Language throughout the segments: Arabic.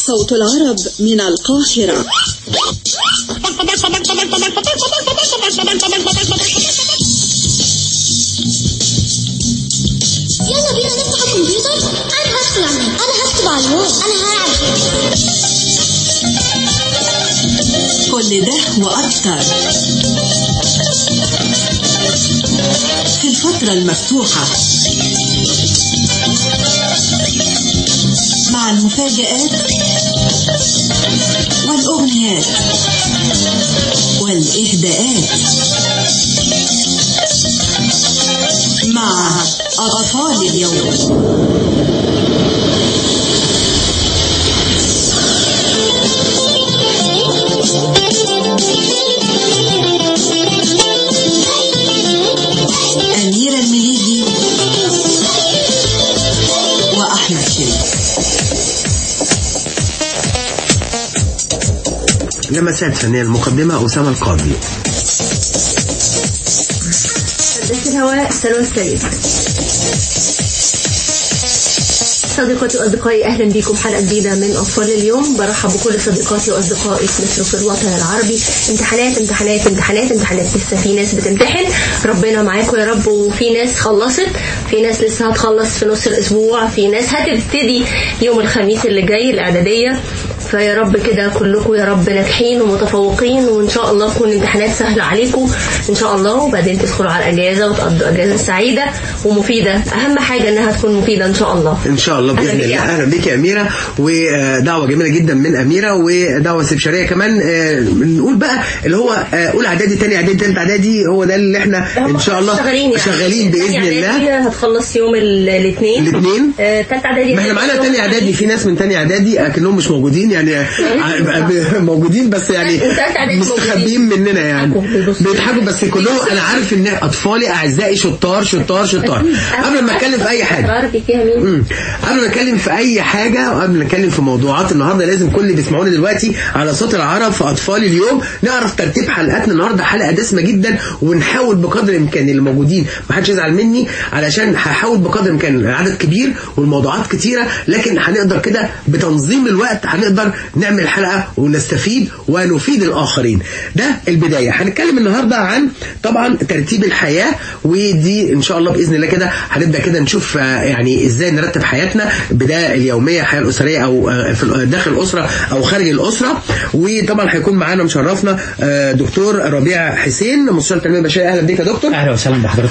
صوت العرب من القاهرة. يلا بينا نفتح الكمبيوتر. انا هدخل اعمل، انا هكتب على الوورد، انا هلعب. كل ده وأكثر في الفترة المفتوحة مع المفاجآت والأغنيات والإهداءات مع أطفال اليوم. أميرة المليجي وأحمد شريف. لمسات فنية. المقدمة أسامة القاضي. هندسة الهواء سلوى السليم. صديقاتي وأصدقائي، أهلا بكم حلقة جديدة من أطفال اليوم. برحب بكل صديقاتي وأصدقائي في مصر وفي الوطن العربي. امتحانات امتحانات امتحانات امتحانات، لسه في ناس بتمتحن، ربنا معاكم يا رب. وفي ناس خلصت، في ناس لسه هتخلص في نص الأسبوع، في ناس هتبتدي يوم الخميس اللي جاي الإعدادية. فيا رب كده كلكم يا رب ناجحين ومتفوقين، وإن شاء الله تكون الامتحانات سهلة عليكم إن شاء الله، وبعدين تدخلوا على الأجازة وتقضوا أجازة سعيدة ومفيدة. أهم حاجة إنها تكون مفيدة إن شاء الله. إن شاء الله بإذن الله. أهلا بك يا أميرة، ودعوة جميلة جدا من أميرة، ودعوة استبشارية كمان. نقول بقى اللي هو أولى إعدادي، تاني إعدادي، تالت إعدادي، هو ده اللي إحنا إن شاء الله شغالين بإذن الله. هتخلص يوم الاثنين. تالت إعدادي. ما إحنا معانا تاني إعدادي، في ناس من تاني إعدادي لكنهم مش موجودين يعني موجودين بس يعني مستخبيين مننا يعني بيضحكوا بس كلهم. انا عارف ان اطفالي اعزائي شطار شطار شطار. قبل ما اتكلم في اي حاجه قبل ما اتكلم في اي حاجه وقبل ما اتكلم في موضوعات النهارده، لازم كل اللي بيسمعوني دلوقتي على صوت العرب في اطفال اليوم نعرف ترتيب حلقاتنا النهارده. حلقه دسمه جدا، ونحاول بقدر الامكان اللي موجودين ما حدش يزعل مني، علشان هحاول بقدر الامكان. العدد كبير والموضوعات كتيره، لكن هنقدر كده بتنظيم الوقت هنقدر نعمل حلقة ونستفيد ونفيد الآخرين. ده البداية. هنتكلم النهاردة عن طبعا ترتيب الحياة، ودي إن شاء الله بإذن الله كده هنبدأ كده نشوف يعني إزاي نرتب حياتنا، بداية اليومية، الحياة الأسرية، أو في داخل الأسرة أو خارج الأسرة. وطبعا هيكون معانا مشرفنا دكتور ربيع حسين، مستشار التنمية البشرية. أهلا بك يا دكتور. أهلا وسهلا بحضرتك.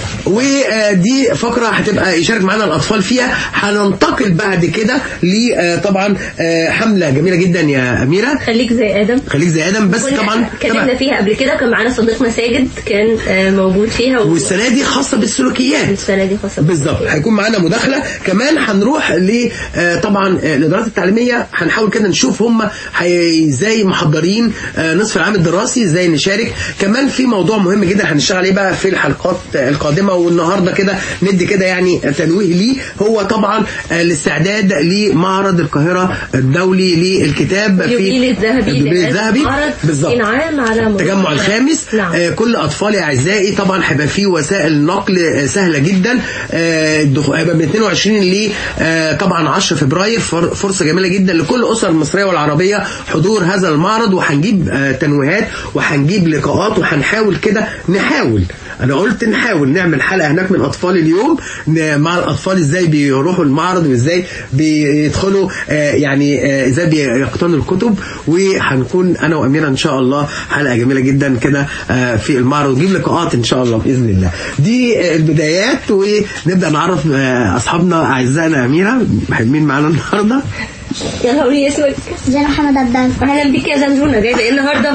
ودي فقرة هتبقى يشارك معانا الأطفال فيها. هننتقل بعد كده طبعا حملة جميلة جدا يا أميرة، خليك زي آدم. خليك زي آدم. بس طبعا اتكلمنا فيها قبل كده، كان معانا صديقنا ساجد كان موجود فيها والسنة دي خاصة بالسلوكيات. السنة دي خاصة بالظبط. هيكون معانا مداخلة كمان. هنروح طبعا الإدارات التعليمية، هنحاول كده نشوف هم ازاي محضرين نصف العام الدراسي، ازاي نشارك. كمان في موضوع مهم جدا هنشتغل عليه بقى في الحلقات القادمة، والنهاردة كده ندي كده يعني تنويه ليه، هو طبعا الاستعداد لمعرض القاهرة الدولي للكتاب في اليوبيل الذهبي بالظبط، التجمع الخامس. نعم. كل اطفالي اعزائي طبعا هيبقى فيه وسائل نقل سهله جدا. هيبقى من 22 ل طبعا 10 فبراير. فرصه جميله جدا لكل الاسر المصريه والعربيه حضور هذا المعرض، وهنجيب تنويهات وهنجيب لقاءات، وهنحاول كده انا قلت نحاول نعمل حلقه هناك من اطفال اليوم مع الاطفال، ازاي بيروحوا المعرض وازاي بيدخلوا يعني ازاي بيقتنوا الكتب. وهنكون انا واميره ان شاء الله حلقه جميله جدا كده في المعرض، ونجيب لقاءات ان شاء الله باذن الله. دي البدايات، ونبدا نعرف اصحابنا اعزائنا. اميره، مين معانا النهارده؟ يلا قولي اسمك. زين محمد عبد الله. اهلا بك يا زنزونه. جايبه ايه النهارده؟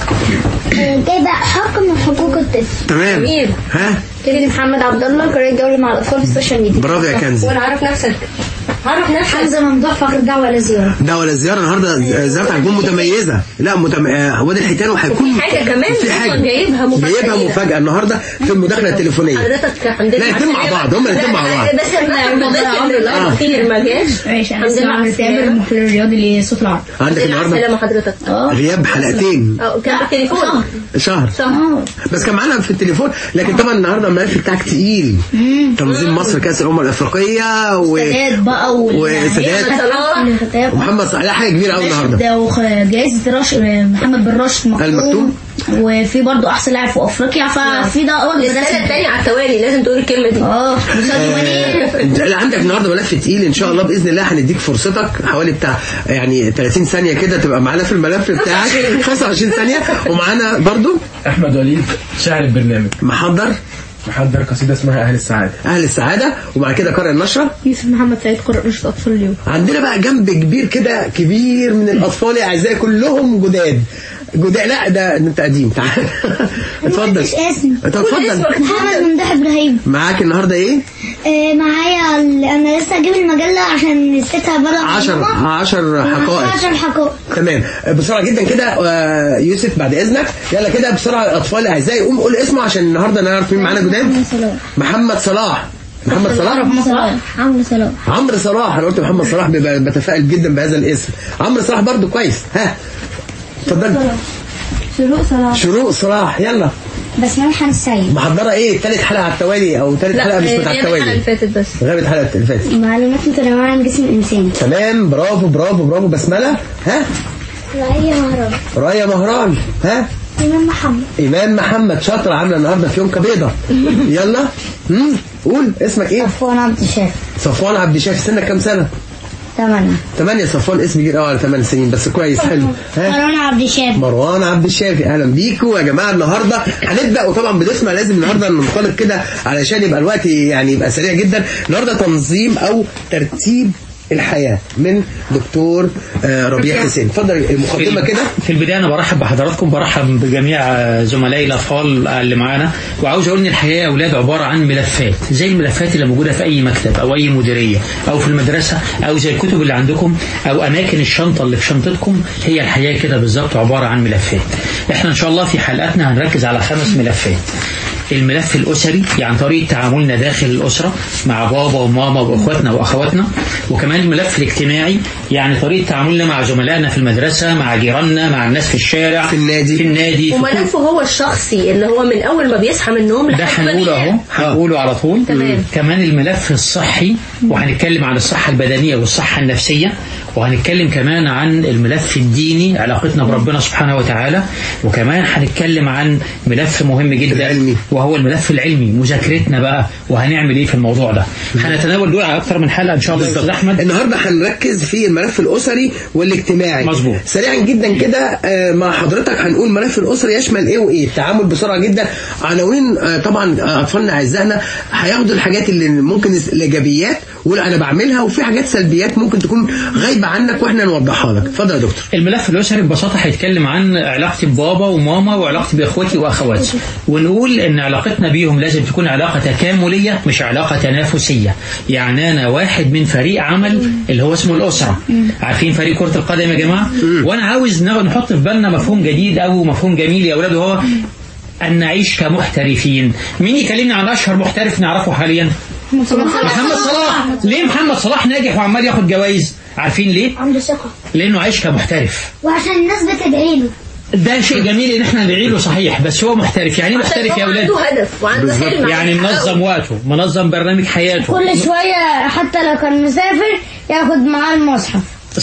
جايبه حق من حقوق الطفل. تمام. جميل. ها، كنزي محمد عبد الله، قرية جولة مع الأطفال في السوشيال ميديا. برافو يا كنزي. وانا عارف نفسك. حمزة ممدوح، فقر دعوة لزيارة. دعوة لزيارة. النهارده زيارة هتكون متميزة. لا وادي الحيتان، وهيكون في حاجة كمان. في حاجة جايبها مفاجأة النهارده في المداخلة التليفونية. حضرتك عندنا لا الاثنين مع بعض، هم الاثنين مع بعض. بس الموضوع كتير ما جاش. ماشي. عندنا عمرو تامر المحلل الرياضي لصوت العرب. عندك النهارده سلام حضرتك. غياب حلقتين. كان بالتليفون شهر. بس كان معانا في التليفون. لكن طبعا النهارده الملف بتاعك تقيل. تنظيم مصر كأس الأمم الأفريقية وسادات بقى وسادات ومحمد صلاح ده حاجه كبيره قوي النهارده. ده وجائزه محمد بن راشد المكتوم، وفي برضه احسن لاعب في افريقيا. ففي ده السنه الثانيه على التوالي لازم تقول الكلمه دي. عندك النهارده ملف تقيل ان شاء الله باذن الله. هنديك فرصتك حوالي بتاع يعني 30 ثانيه كده تبقى معانا في الملف بتاعك 25 ثانيه. ومعانا برضو احمد وليد شاعر البرنامج محضر قصيده اسمها اهل السعاده. اهل السعاده. وبعد كده قارئ النشره يوسف محمد سعيد قارئ نشره اطفال اليوم. عندنا بقى جنب كبير كده كبير من الاطفال اعزائي كلهم جداد. لا ده انت قديم. تعال اتفضل. اتفضل. محمد ممدوح ابراهيم. معاك النهارده ايه؟ معايا انا لسه اجيب المجله عشان نسيتها بره. 10 حقائق. 10 حقائق. تمام. بسرعه جدا كده يوسف بعد اذنك يلا كده بسرعه. الاطفال اعزائي قوم قول اسمه عشان النهارده نعرف مين معانا جداد. محمد صلاح. عمرو صلاح. انا قلت محمد صلاح بتفائل جدا بهذا الاسم. عمرو صلاح برضو كويس. ها اتفضل. شروق صلاح. يلا. بسمة محمد سعيد. محضره ايه؟ ثالث حلقه على التوالي او ثالث حلقه مش بتاع التوالي؟ الحلقه اللي فاتت بس. غابت الحلقه اللي فاتت. معلومات متنوعه عن جسم الانسان. تمام. برافو. بسمله. ها رايه مهران. ها إمام محمد شاطر. عامله النهارده في يوم كبيضه. يلا قول اسمك ايه؟ صفوان عبد الشافي. سنك كام سنه؟ 8. صفوان اسم كبير قوي على 8 سنين بس كويس. حلو. مروان عبد الشافي. اهلا بيكم يا جماعه. النهارده هنبدا وطبعا بنسمع لازم النهارده ننطلق كده علشان يبقى الوقت يعني يبقى سريع جدا. النهارده تنظيم او ترتيب الحياة من دكتور ربيع حسين. اتفضل المقدمة كده. في البداية أنا برحب بحضراتكم، برحب بجميع زملائي الأطفال اللي معانا، وعاوز أقول إن الحياة يا أولاد عبارة عن ملفات زي الملفات اللي موجودة في أي مكتب أو أي مديرية أو في المدرسة أو زي الكتب اللي عندكم أو أماكن الشنطة اللي في شنطتكم. هي الحياة كده بالظبط عبارة عن ملفات. إحنا إن شاء الله في حلقاتنا هنركز على 5 ملفات. الملف الأسري يعني طريقة تعاملنا داخل الأسرة مع بابا وماما وأخواتنا وأخواتنا، وكمان الملف الاجتماعي يعني طريقة تعاملنا مع زملائنا في المدرسة، مع جيراننا، مع الناس في الشارع، في النادي وملفه هو الشخصي اللي هو من أول ما بيصحى من النوم ده هنقوله على طول. كمان الملف الصحي، وهنتكلم عن الصحة البدنية والصحة النفسية، وهنتكلم كمان عن الملف الديني علاقتنا بربنا سبحانه وتعالى، وكمان هنتكلم عن ملف مهم جدا وهو الملف العلمي، مذاكرتنا بقى وهنعمل ايه في الموضوع ده. هنتناول دول على اكتر من حلقه ان شاء الله. استاذ احمد النهارده هنركز في الملف الاسري والاجتماعي. مظبوط. سريعا جدا كده مع حضرتك هنقول الملف الاسري يشمل ايه وايه. التعامل بسرعه جدا. عناوين طبعا اطفالنا اعزائنا هياخدوا الحاجات اللي ممكن الايجابيات واللي انا بعملها، وفي حاجات سلبيات ممكن تكون غايبه عنك واحنا نوضحها لك. اتفضل يا دكتور. الملف الاسري ببساطه هيتكلم عن علاقتي ببابا وماما وعلاقتي باخواتي واخواتي، ونقول ان علاقتنا بيهم لازم تكون علاقه تكامليه مش علاقه تنافسيه. يعني انا واحد من فريق عمل اللي هو اسمه الاسره. عارفين فريق كره القدم يا جماعه؟ وانا عاوز نحط في بالنا مفهوم جديد او مفهوم جميل يا اولاد، وهو ان نعيش كمحترفين. مين يكلمنا عن اشهر محترف نعرفه حاليا؟ محمد صلاح. ليه محمد صلاح ناجح وعمال ياخد جوائز؟ عارفين ليه؟ عنده ثقة. لانه عايش كمحترف، وعشان الناس بتدعي له. ده شيء جميل ان احنا ندعي له صحيح، بس هو محترف. يعني محترف يا اولاد عنده هدف وعنده حلم، يعني منظم وقته، منظم برنامج حياته. كل شوية حتى لو كان مسافر ياخد معاه المصحف.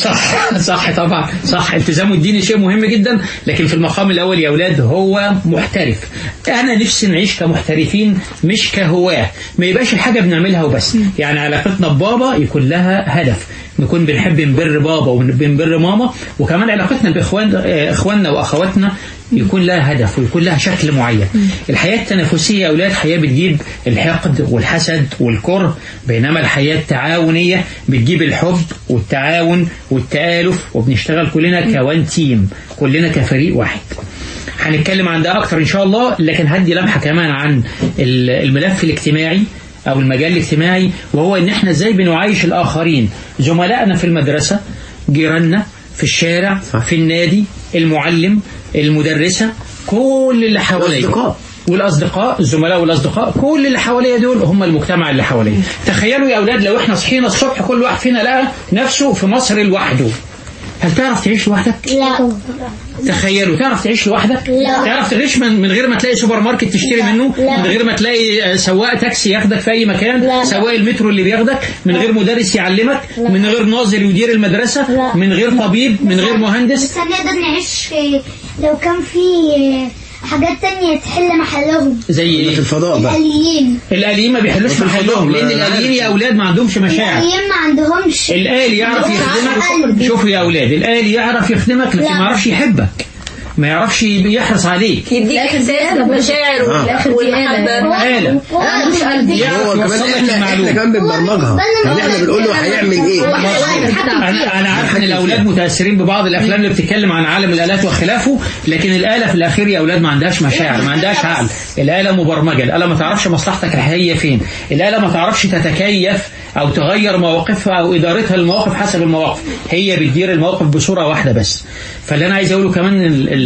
صح طبعا صح. التزامه الديني شيء مهم جدا، لكن في المقام الاول يا اولاد هو محترف. انا نفسي نعيش كمحترفين مش كهواه، ما يبقاش الحاجه بنعملها وبس. يعني علاقتنا ببابا يكون لها هدف، نكون بنحب نبر بابا وبنبر ماما، وكمان علاقتنا باخواننا واخواتنا يكون لها هدف ويكون لها شكل معين. الحياة التنافسية يا أولاد حياة بتجيب الحقد والحسد والكره، بينما الحياة التعاونية بتجيب الحب والتعاون والتآلف، وبنشتغل كلنا كوان تيم، كلنا كفريق واحد. هنتكلم عن ده أكتر إن شاء الله، لكن هدي لمحة كمان عن الملف الاجتماعي أو المجال الاجتماعي، وهو إن إحنا إزاي بنعايش الآخرين، زملائنا في المدرسة، جيراننا في الشارع، في النادي، المعلم، المدرسة، كل اللي حواليا والأصدقاء، الزملاء والأصدقاء، كل اللي حواليا دول هم المجتمع اللي حواليا. تخيلوا يا أولاد لو إحنا صحينا الصبح كل واحد فينا لقى نفسه في مصر لوحده، هل تعرف تعيش لوحدك؟ لا. تخيلوا، تعرف تعيش لوحدك؟ لا. تعرف تعيش من غير ما تلاقي سوبر ماركت تشتري منه؟ لا. من غير ما تلاقي سواق تاكسي ياخدك في اي مكان؟ لا. سواق المترو اللي بياخدك؟ من غير مدرس يعلمك؟ لا. من غير ناظر يدير المدرسة؟ لا. من غير طبيب؟ من غير مهندس؟ بس هنقدر نعيش لو كان في حاجات تانية تحل محلهم. زي ايه؟ في الفضاء بقى. الآليين. الآليين ما بيحلوش محلهم، لأن الآليين يا أولاد ما عندهمش مشاعر. الآليين ما عندهمش. الآلي يعرف يخدمك. قلب. شوفوا يا أولاد، الآلي يعرف يخدمك لكن لا. ما يعرفش يحبك، ما يعرفش يحرص عليك. يديك احساس بالمشاعر والمحبه. آلة انا مش قلبي. يعرف هو كمان يوصل لك احنا المعلومة. كمان بنبرمجها، يعني احنا بنقول له هيعمل ايه. أنا عارف إن الأولاد متأثرين ببعض الأفلام اللي بتتكلم عن عالم الآلات وخلافه، لكن الآلة في الأخير يا أولاد ما عندهاش مشاعر، ما عندهاش عقل. الآلة مبرمجة، الآلة ما تعرفش مصلحتك هي فين، الآلة ما تعرفش تتكيف أو تغير مواقفها أو إدارتها للمواقف حسب المواقف، هي بتدير المواقف بصورة واحدة بس. فاللي أنا عايز أقوله كمان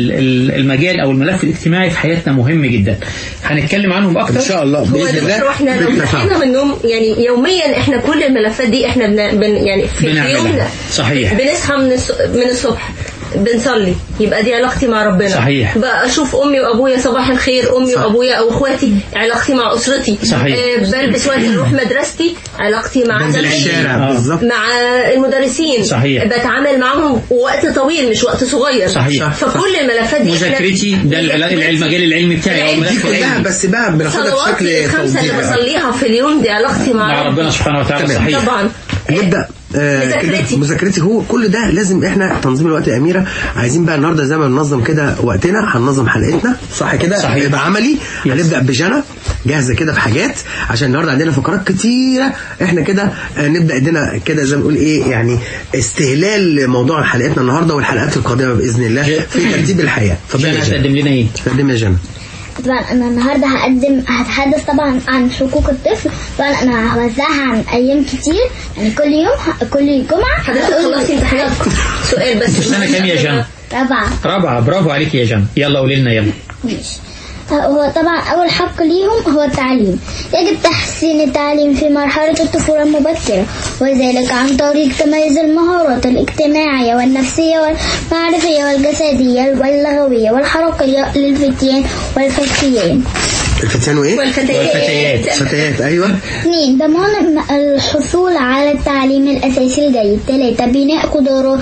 المجال أو الملف الاجتماعي في حياتنا مهم جدا، هنتكلم عنهم أكتر ان شاء الله هو باذن الله. دكتور، احنا لو صحينا من النوم يعني يوميا احنا كل الملفات دي احنا يعني في بنعملها. يومنا صحيح. بنصحى من الصبح بنصلي، يبقى دي علاقتي مع ربنا. صحيح. بقى اشوف امي وابويا صباح الخير، امي صح. وابويا او اخواتي، علاقتي مع اسرتي. صحيح. بلبس وقت اروح مدرستي، علاقتي مع بنزل زمايلي. الشارع بالظبط. مع المدرسين. صحيح. بتعامل معهم وقت طويل مش وقت صغير. صحيح. فكل الملفات دي مذاكرتي ده المجال العلمي بتاعي أو دي الملف كلها العلمي بس بقى بناخدها صلواتي بشكل الخمسة اللي توزيعي. بصليها في اليوم دي علاقتي مع ربنا سبحانه وتعالى. تمام. صحيح. طبعا. نبدا كده مذاكرتي. هو كل ده لازم احنا تنظيم الوقت يا اميره. عايزين بقى النهارده زي ما بننظم كده وقتنا هننظم حلقتنا، صح كده؟ صحيح. يبقى عملي. هنبدا بجنى جاهزه كده في حاجات، عشان النهارده عندنا فقرات كتيره. احنا كده نبدا ايدينا كده زي ما بنقول ايه يعني استهلال موضوع حلقتنا النهارده والحلقات القادمه باذن الله في ترتيب الحياه. اتفضلي جنى يا جنى. هتقدم لنا ايه؟ تقدمي يا جنى. طبعا انا النهارده هتحدث طبعا عن حقوق الطفل. طبعا انا هوزعها عن ايام كتير، يعني كل يوم كل جمعه. حضرتك خلصتي امتحانات؟ سؤال بس. سنة كام يا جنى؟ رابعه. برافو عليك يا جنى. يلا قولي لنا يلا. ماشي. هو طبعا أول حق ليهم هو التعليم. يجب تحسين التعليم في مرحلة الطفولة المبكرة، وذلك عن طريق تميز المهارات الاجتماعية والنفسية والمعرفية والجسدية واللغوية والحركية للفتيان والفتيان. الفتيان وايه؟ والفتيات. فتيات ايوه. 2. ضمان الحصول على التعليم الأساسي الجيد. 3. بناء قدرات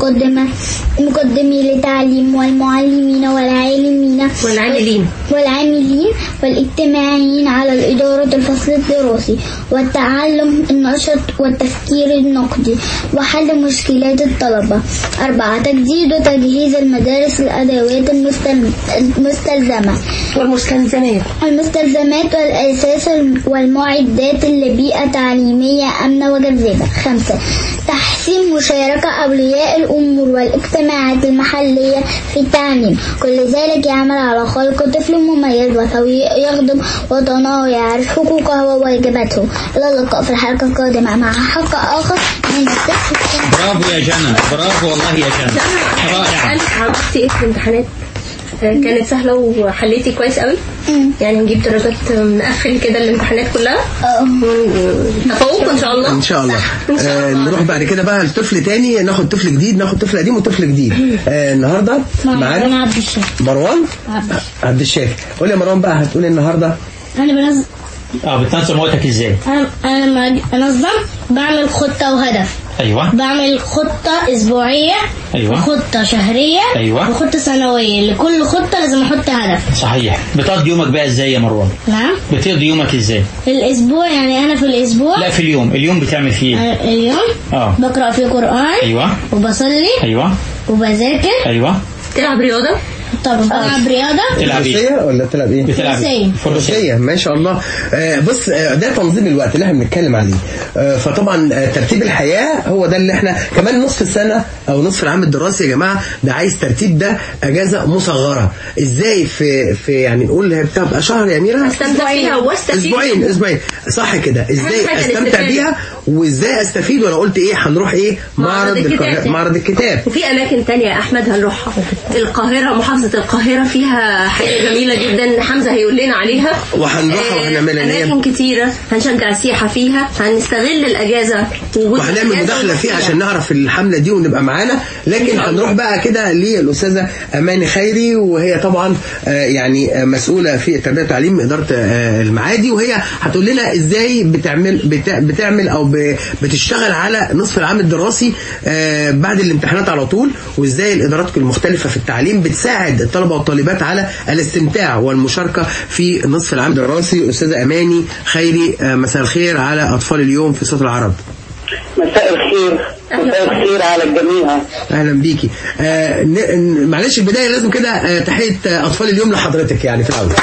مقدمي للتعليم والمعلمين والعاملين والاجتماعيين على الإدارة الفصل الدراسي والتعلم النشط والتفكير النقدي وحل مشكلات الطلبة. 4. تجديد وتجهيز المدارس الأدوات المستلزمة والمستلزمات والأساس والمعدات لبيئة تعليمية آمنة وجذابة. 5. تحسين مشاركة أولياء الأمور والاجتماعات المحلية في التعليم. كل ذلك يعمل على خلق طفل مميز وسوي يخدم وطنه ويعرف حقوقه وواجباته. إلى اللقاء في الحلقة القادمة مع حق آخر من الطفل. برافو يا جنى، برافو والله يا جنى، رائع. عملتي ايه في الامتحانات؟ كانت سهلة وحليتي كويس قوي؟ يعني نجيب درجات نقفل كده الامتحانات كلها؟ تفوق ان شاء الله. ان شاء الله. نروح بعد كده بقى لطفل تاني، ناخد طفل جديد، ناخد طفل قديم وطفل جديد. النهارده معانا عبد الشافي. مروان عبد الشافي. قول يا مروان بقى هتقول النهارده. انا بنظم. بتنظم وقتك ازاي؟ انا لما انظم بعمل خطه وهدف. ايوه. بعمل خطه اسبوعيه. ايوه. وخطه شهريه. ايوه. وخطه سنويه. لكل خطه لازم احط هدف. صحيح. بتقضي يومك بقى ازاي يا مروان؟ نعم. بتقضي يومك ازاي؟ في الاسبوع يعني انا في الاسبوع. لا، في اليوم بتعمل فيه ايه؟ اليوم بقرا فيه قران. ايوه. وبصلي. ايوه. وبذاكر. ايوه. تلعب رياضة؟ طب بلعب رياضة. تلعب ايه ولا تلعب ايه؟ بتلعب فروسية. ما شاء الله. بص ده تنظيم الوقت اللي احنا بنتكلم عليه. فطبعا ترتيب الحياة هو ده اللي احنا كمان نصف السنة او نصف العام الدراسي يا جماعة ده عايز ترتيب. ده اجازة مصغرة ازاي في يعني نقول هي بتبقى شهر يا أميرة؟ استمتع فيها واستفيد. اسبوعين صح كده. ازاي استمتع بيها وازاي استفيد. وانا قلت ايه هنروح ايه معرض الكتاب. وفي اماكن تانية يا احمد هنروحها. القاهره، محافظه القاهره فيها حاجه جميله جدا حمزه هيقول لنا عليها، وهنروحها وهنعملها اماكن كتيره هنشجع السياحه فيها، هنستغل الاجازه وهنعمل مداخله فيها عشان نعرف الحمله دي ونبقى معانا. لكن هنروح بقى كده للاستاذه اماني خيري، وهي طبعا يعني مسؤوله في التربيه والتعليم اداره المعادي، وهي هتقول لنا ازاي بتعمل او بتشتغل على نصف العام الدراسي بعد الامتحانات على طول، وازاي الادارات المختلفه في التعليم بتساعد الطلبه والطالبات على الاستمتاع والمشاركه في نصف العام الدراسي. استاذه اماني خيري، مساء الخير على اطفال اليوم في صوت العرب. مساء الخير، مساء الخير على الجميع. اهلا بيكي. معلش البدايه لازم كده تحيه اطفال اليوم لحضرتك يعني في الاول.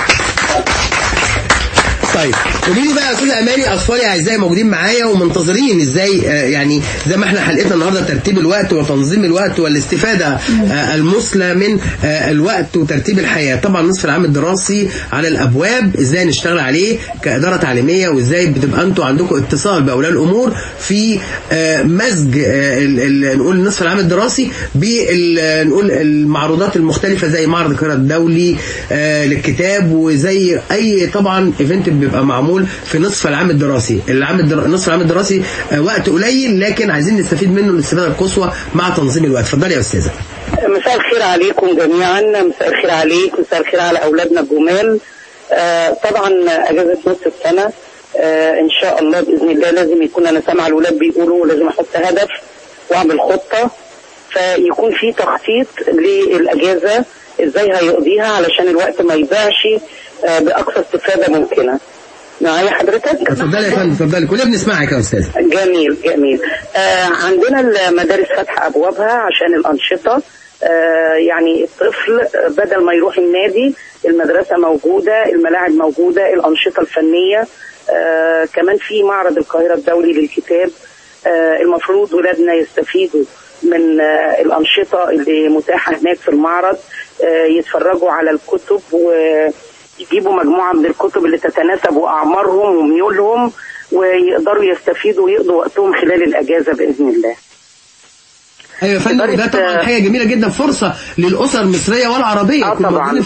طيب قولي لي بقى كل اماني، اطفالي اعزائي موجودين معايا ومنتظرين ازاي يعني زي ما احنا حلقتنا النهارده ترتيب الوقت وتنظيم الوقت والاستفاده المثلى من الوقت وترتيب الحياه. طبعا نصف العام الدراسي على الابواب، ازاي نشتغل عليه كاداره تعليميه، وازاي بتبقى انتوا عندكم اتصال باولياء الامور في مزج نقول نصف العام الدراسي نقول المعروضات المختلفه زي معرض القاهره الدولي للكتاب، وزي اي طبعا ايفنت بيبقى معمول في نصف العام الدراسي. نصف العام الدراسي وقت قليل لكن عايزين نستفيد منه الاستفاده القصوى مع تنظيم الوقت. اتفضلي يا استاذه. مساء الخير عليكم جميعا، مساء الخير عليك، مساء الخير على اولادنا الجمال. طبعا اجازه نص السنه ان شاء الله باذن الله لازم يكون انا سامعه الاولاد بيقولوا لازم احط هدف واعمل خطه، فيكون في تخطيط للاجازه ازاي هيقضيها علشان الوقت ما يضيعش باقصى استفاده ممكنه. معايا حضرتك؟ اتفضلي يا فندم، اتفضلي، كلنا بنسمعك يا استاذ. جميل جميل. عندنا المدارس فاتحه ابوابها عشان الانشطه. يعني الطفل بدل ما يروح النادي، المدرسه موجوده، الملاعب موجوده، الانشطه الفنيه. كمان في معرض القاهره الدولي للكتاب. المفروض ولادنا يستفيدوا من الانشطه اللي متاحه هناك في المعرض، يتفرجوا على الكتب ويجيبوا مجموعه من الكتب اللي تتناسب اعمارهم وميولهم، ويقدروا يستفيدوا ويقضوا وقتهم خلال الاجازه باذن الله. ايوه يا فندم، ده طبعا حاجه جميله جدا، فرصه للاسر المصريه والعربيه. طبعا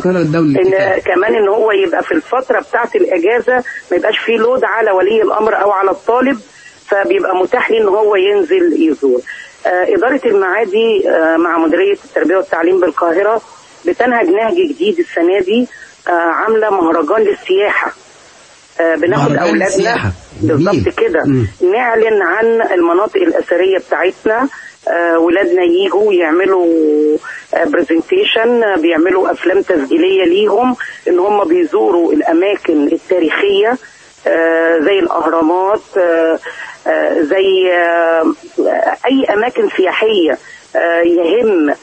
كمان ان هو يبقى في الفتره بتاعه الاجازه ما يبقاش فيه لود على ولي الامر او على الطالب، فبيبقى متاح ليه ان هو ينزل يزور. اداره المعادي مع مديريه التربيه والتعليم بالقاهره بتنهج نهج جديد السنه دي، عامله مهرجان للسياحه. بناخد اولادنا بالظبط كده نعلن عن المناطق الاثريه بتاعتنا، ولادنا ييجوا يعملوا برزنتيشن، بيعملوا افلام تسجيليه ليهم ان هم بيزوروا الاماكن التاريخيه زي الاهرامات، زي اي اماكن سياحيه يهم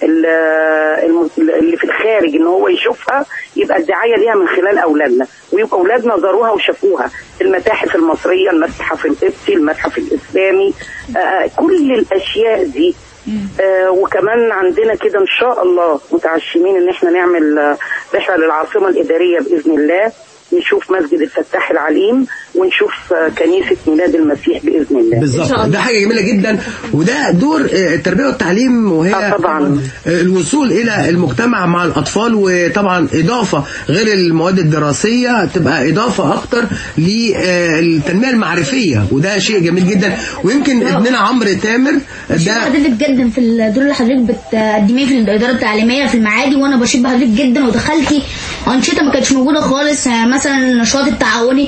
اللي في الخارج ان هو يشوفها، يبقى الدعايه ليها من خلال اولادنا، ويبقى اولادنا زاروها وشافوها. المتاحف المصريه، المتحف القبطي، المتحف الاسلامي، كل الاشياء دي. وكمان عندنا كده ان شاء الله متعشمين ان احنا نعمل رحله للعاصمه الاداريه باذن الله، نشوف مسجد الفتاح العليم ونشوف كنيسة ميلاد المسيح بإذن الله. بالظبط، ده حاجة جميلة جدا، وده دور التربية والتعليم، وهي طبعا الوصول إلى المجتمع مع الأطفال، وطبعا إضافة غير المواد الدراسية تبقى إضافة أكتر للتنمية المعرفية، وده شيء جميل جدا. ويمكن ابننا عمرو تامر ده حضرتك جدا في الدور اللي حضرتك بتقدميه في الإدارة التعليمية في المعادي، وأنا بشيد بحضرتك جدا، ودخلتي أنشطة ما كانتش موجودة خالص، مثلا النشاط التعاوني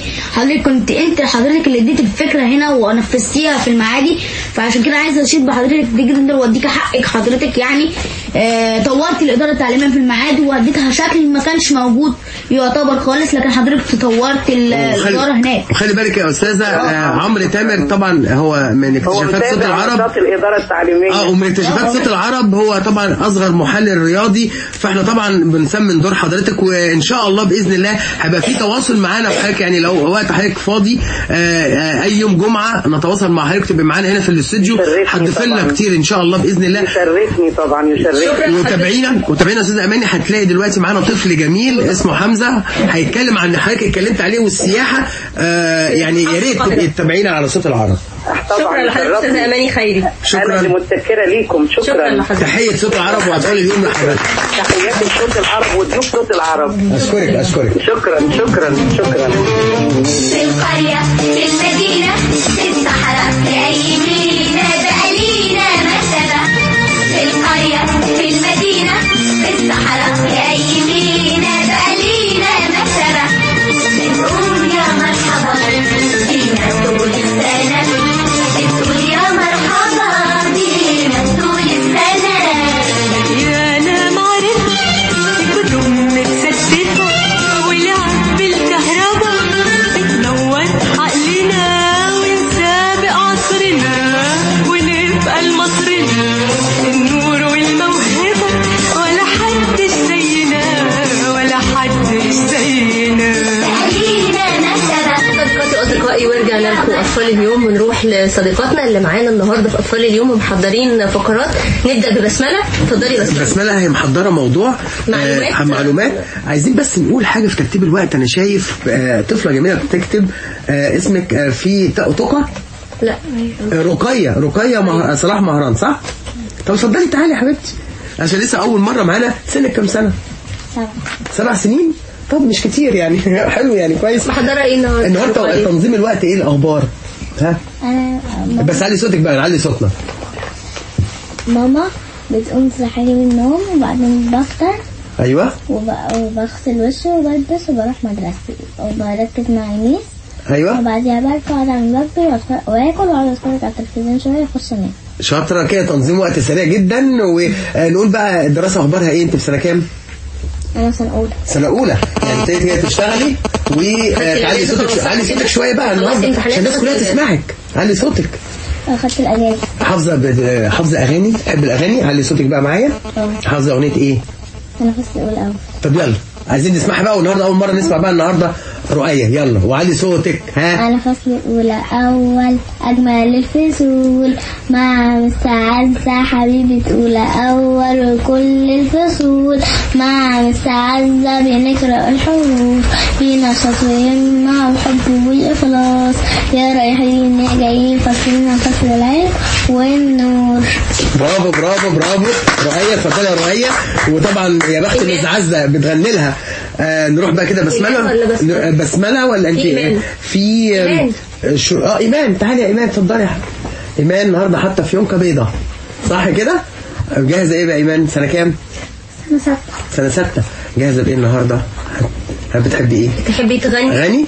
حضرتك اللي اديت الفكره هنا ونفذتيها في المعادي، فعشان كده عايزه اشيد بحضرتك جدا واديك حقك. حضرتك يعني طورتي الاداره التعليميه في المعادي واديتها شكل ما كانش موجود يعتبر خالص، لكن حضرتك طورت الاداره هناك. وخلي بالك يا استاذه عمرو تامر طبعا هو من اكتشافات صوت العرب، الاداره التعليميه ومن اكتشافات صوت العرب هو طبعا اصغر محلل رياضي، فاحنا طبعا بنسمن دور حضرتك، وان شاء الله باذن الله هيبقى في تواصل معانا في حضرتك، يعني لو وقت حضرتك فاضي اي يوم جمعه نتواصل مع حضرتك، تبقى معانا هنا في الاستوديو، هتضيف لنا كتير ان شاء الله باذن الله. يشرفني طبعا، يشرفني. وتابعينا استاذه اماني، هتلاقي دلوقتي معانا طفل جميل اسمه حمزه هيتكلم عن حضرتك اتكلمت عليه والسياحه، يعني يا ريت تبقي تتابعينا على صوت العرب. شكرا لحضرتك استاذه اماني خيري. انا اللي متشكره ليكم. شكرا. تحيه صوت العرب وهتقول اليوم لحضرتك. تحياتي لصوت العرب وضيوف صوت العرب. اشكرك. شكرا. في القريه في المدينه في الصحراء في اي مدينه بقى لينا مرتبه. في القريه في المدينه في الصحراء في اي مدينه بقى لينا مرتبه. بنقول يا مرحبا بينا طول السنه. بنقول يا مرحبا بينا طول السنه. يا انا معرفة كتب متستفة ولعب بالكهرباء بتنور عقلنا ونسابق عصرنا ونبقى المصرنا النور والموهبة ولا حدش زينا ولا حدش زينا. صديقاتي واصدقائي ورجعنا لكم اطفال اليوم ونروح لصديقاتنا اللي معانا النهارده في اطفال اليوم ومحضرين فقرات. نبدا ببسمله. اتفضلي بسمله. هي محضره موضوع معلومات. عايزين بس نقول حاجه في ترتيب الوقت. انا شايف طفله جميله بتكتب اسمك في تقى. لا رقيه صلاح مهران صح؟ طب اتفضلي تعالي يا حبيبتي عشان لسه اول مره معانا. سنك كام سنه؟ 7 سنين. طب مش كتير يعني. حلو يعني كويس. محضره ايه النهارده تنظيم الوقت ايه الاخبار؟ ها بس علي صوتك بقى. نعلي صوتنا. ماما بتقوم تصحيني من النوم وبعدين بفطر. ايوه. وبغسل وشي وبلبس وبروح مدرستي وبركز مع ميس. ايوه. وبعديها برجع اقعد اعمل واجبي واكل واقعد اتفرج على التلفزيون شويه واخش انام. شاطره كده. تنظيم وقت سريع جدا. ونقول بقى الدراسه اخبارها ايه؟ انت في سنه كام؟ انا سنه اولى. يعني ابتديتي كده تشتغلي وتعلي صوتك. علي صوتك شويه بقى النهارده عشان الناس كلها تسمعك. علي صوتك. اخدت الاغاني. حافظه اغاني؟ تحب الاغاني؟ علي صوتك بقى معايا. حافظه اغنيه ايه؟ انا فصل الاول. طب يلا عايزين نسمعها بقى. والنهارده اول مره نسمع بقى النهارده رؤية. يلا وعلي صوتك. ها أنا فصل الأولى أول أجمل الفصول مع مس عزة حبيبة أولى أول وكل الفصول مع مس عزة بنقرأ الحروف بنشاط ويمنع الحب والإخلاص يا رايحين يا جايين فصلنا فصل العلم والنور. برافو برافو برافو رؤية. اتفضلي يا رؤية. وطبعا يا بخت مس عزة بتغني لها. نروح بقى كده بسملة ولا انت في ايمان. تعالي يا ايمان. اتفضلي يا ايمان. النهارده حتى في يومك بيضة صح كده؟ جاهزه ايه بقى ايمان؟ سنه كام؟ سنه 6. جاهزه بايه النهارده؟ بتحبي ايه؟ تحبي تغني؟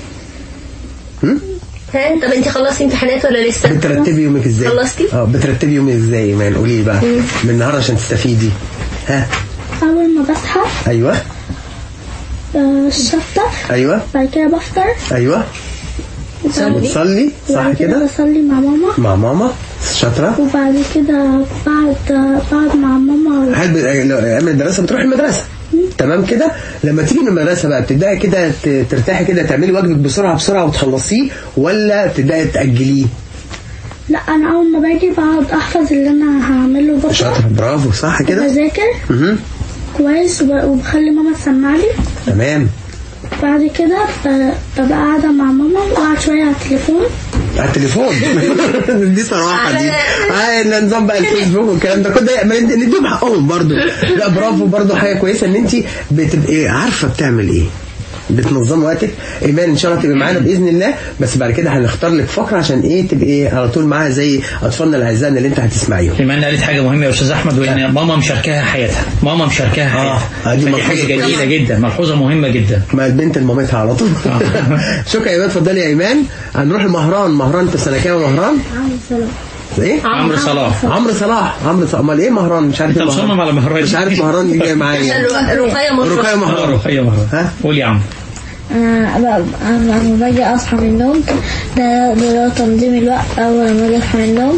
ها طب انت خلصتي امتحانات ولا لسه؟ بترتبي يومك ازاي؟ خلصتي؟ بترتبي يومك ازاي ايمان؟ قولي لي بقى من النهارده عشان تستفيدي. ها اول ما بصحى ايوه الشفطة. ايوه. بعد كده بفطر. ايوه. بتصلي صح كده؟ بصلي مع ماما. شاطرة. وبعد كده بعد مع ماما. هل ايام الدراسة بتروحي المدرسة؟ تمام كده. لما تيجي من المدرسة بقى بتبدأي كده ترتاحي كده تعملي واجبك بسرعة وتخلصيه ولا بتبدأي تأجليه؟ لا انا اول ما باجي بقعد احفظ اللي انا هعمله بكره. شاطرة برافو صح كده. بذاكر كويس وبخلي ماما تسمع لي. تمام. بعد كده ببقى قاعدة مع ماما وقعد شوية على التليفون. دي صراحة دي النظام بقى الفيسبوك والكلام ده كله نديهم حقهم برضو. لا برافو برضو حاجة كويسة ان انت بتبقي عارفة بتعمل ايه بتنظم وقتك. ايمان ان شاء الله تبقى معانا باذن الله. بس بعد كده هنختار لك فقره عشان ايه تبقي على طول معاها زي اطفالنا الاعزاء اللي انت هتسمعيهم. ايمان قالت حاجه مهمه يا استاذ احمد وان ماما مشاركاها حياتها. دي حاجه جميله جدا. ملحوظه مهمه جدا. ما البنت لمامتها على طول. شكرا يا ايمان. اتفضلي يا ايمان. هنروح لمهران. في سنه كام مهران؟ ايه؟ عمرو صلاح. امال ايه مهران؟ مش عارف. انت مصمم على مهران. مش عارف مهران دي جايه معايا. رقية مهران. ها قول يا عم. أنا لما باجي أصحى من النوم ده تنظيم الوقت. أول ما أجي أصحى من النوم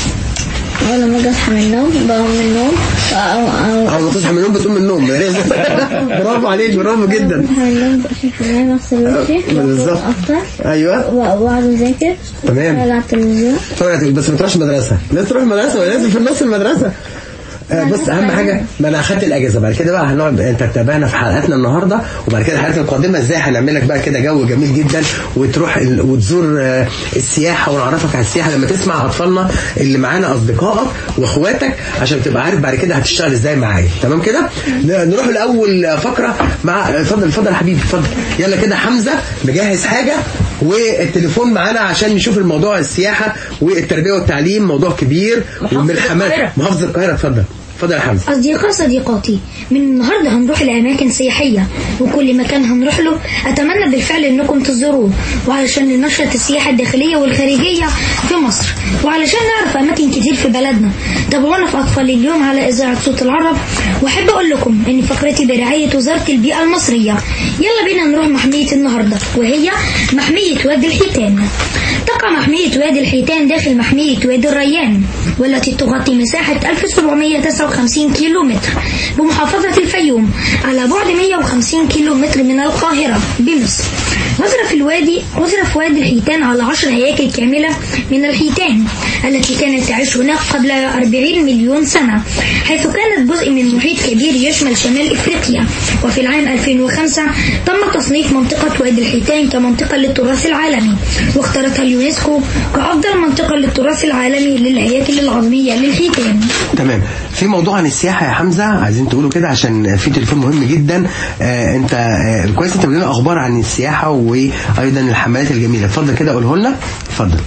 بقوم من النوم. أول ما تصحى من النوم بتقوم من النوم. برافو عليك برافو جدا. أصحى من النوم بقشر حمام أغسل وشي بالظبط. أيوه. وأقعد أذاكر. تمام. على التلفزيون. بس ما تروحش المدرسة. لازم تروح المدرسة ولا لازم في النص المدرسة. بص اهم حاجه ما انا اخدت الاجازه بعد كده بقى هنقعد انت تتابعنا في حلقاتنا النهارده وبعد كده الحلقات القادمه ازاي هنعمل لك بقى كده جو جميل جدا وتروح وتزور السياحه ونعرفك على السياحه لما تسمع اطفالنا اللي معانا اصدقائك واخواتك عشان تبقى عارف بعد كده هتشتغل ازاي معايا. تمام كده؟ نروح لاول فقره مع اتفضل يا حبيبي اتفضل. يلا كده حمزه مجهز حاجه والتليفون معانا عشان نشوف الموضوع السياحه والتربيه والتعليم موضوع كبير ومن الحماس محافظه القاهره. اتفضل يا حمزه. صديقاتي من النهارده هنروح لأماكن سياحية وكل مكان هنروح له أتمنى بالفعل أنكم تزوروه وعلشان ننشط السياحة الداخلية والخارجية في مصر وعلشان نعرف أماكن كتير في بلدنا. تابعونا في أطفال اليوم على إذاعة صوت العرب وأحب أقول لكم أن فقرتي برعاية وزارة البيئة المصرية. يلا بينا نروح محمية النهارده وهي محمية وادي الحيتان. تقع محمية وادي الحيتان داخل محمية وادي الريان والتي تغطي مساحة 1759 كيلومتر بمحافظة الفيوم على بعد 150 كيلومتر من القاهرة بمصر. وزر في وادي الحيتان على 10 هياكل كاملة من الحيتان التي كانت تعيش هناك قبل 40 مليون سنة حيث كانت جزء من محيط كبير يشمل شمال إفريقيا. وفي العام 2005 تم تصنيف منطقة وادي الحيتان كمنطقة للتراث العالمي واختارتها اليونسكو كأفضل منطقة للتراث العالمي للهياكل العظمية للحيتان. تمام. في موضوع عن السياحة يا حمزة عايزين تقولوا كده عشان في تليفون مهم جدا. انت كويس انت بتقول اخبار عن السياحة وايضا الحملات الجميلة. اتفضل كده قوله لنا. اتفضل.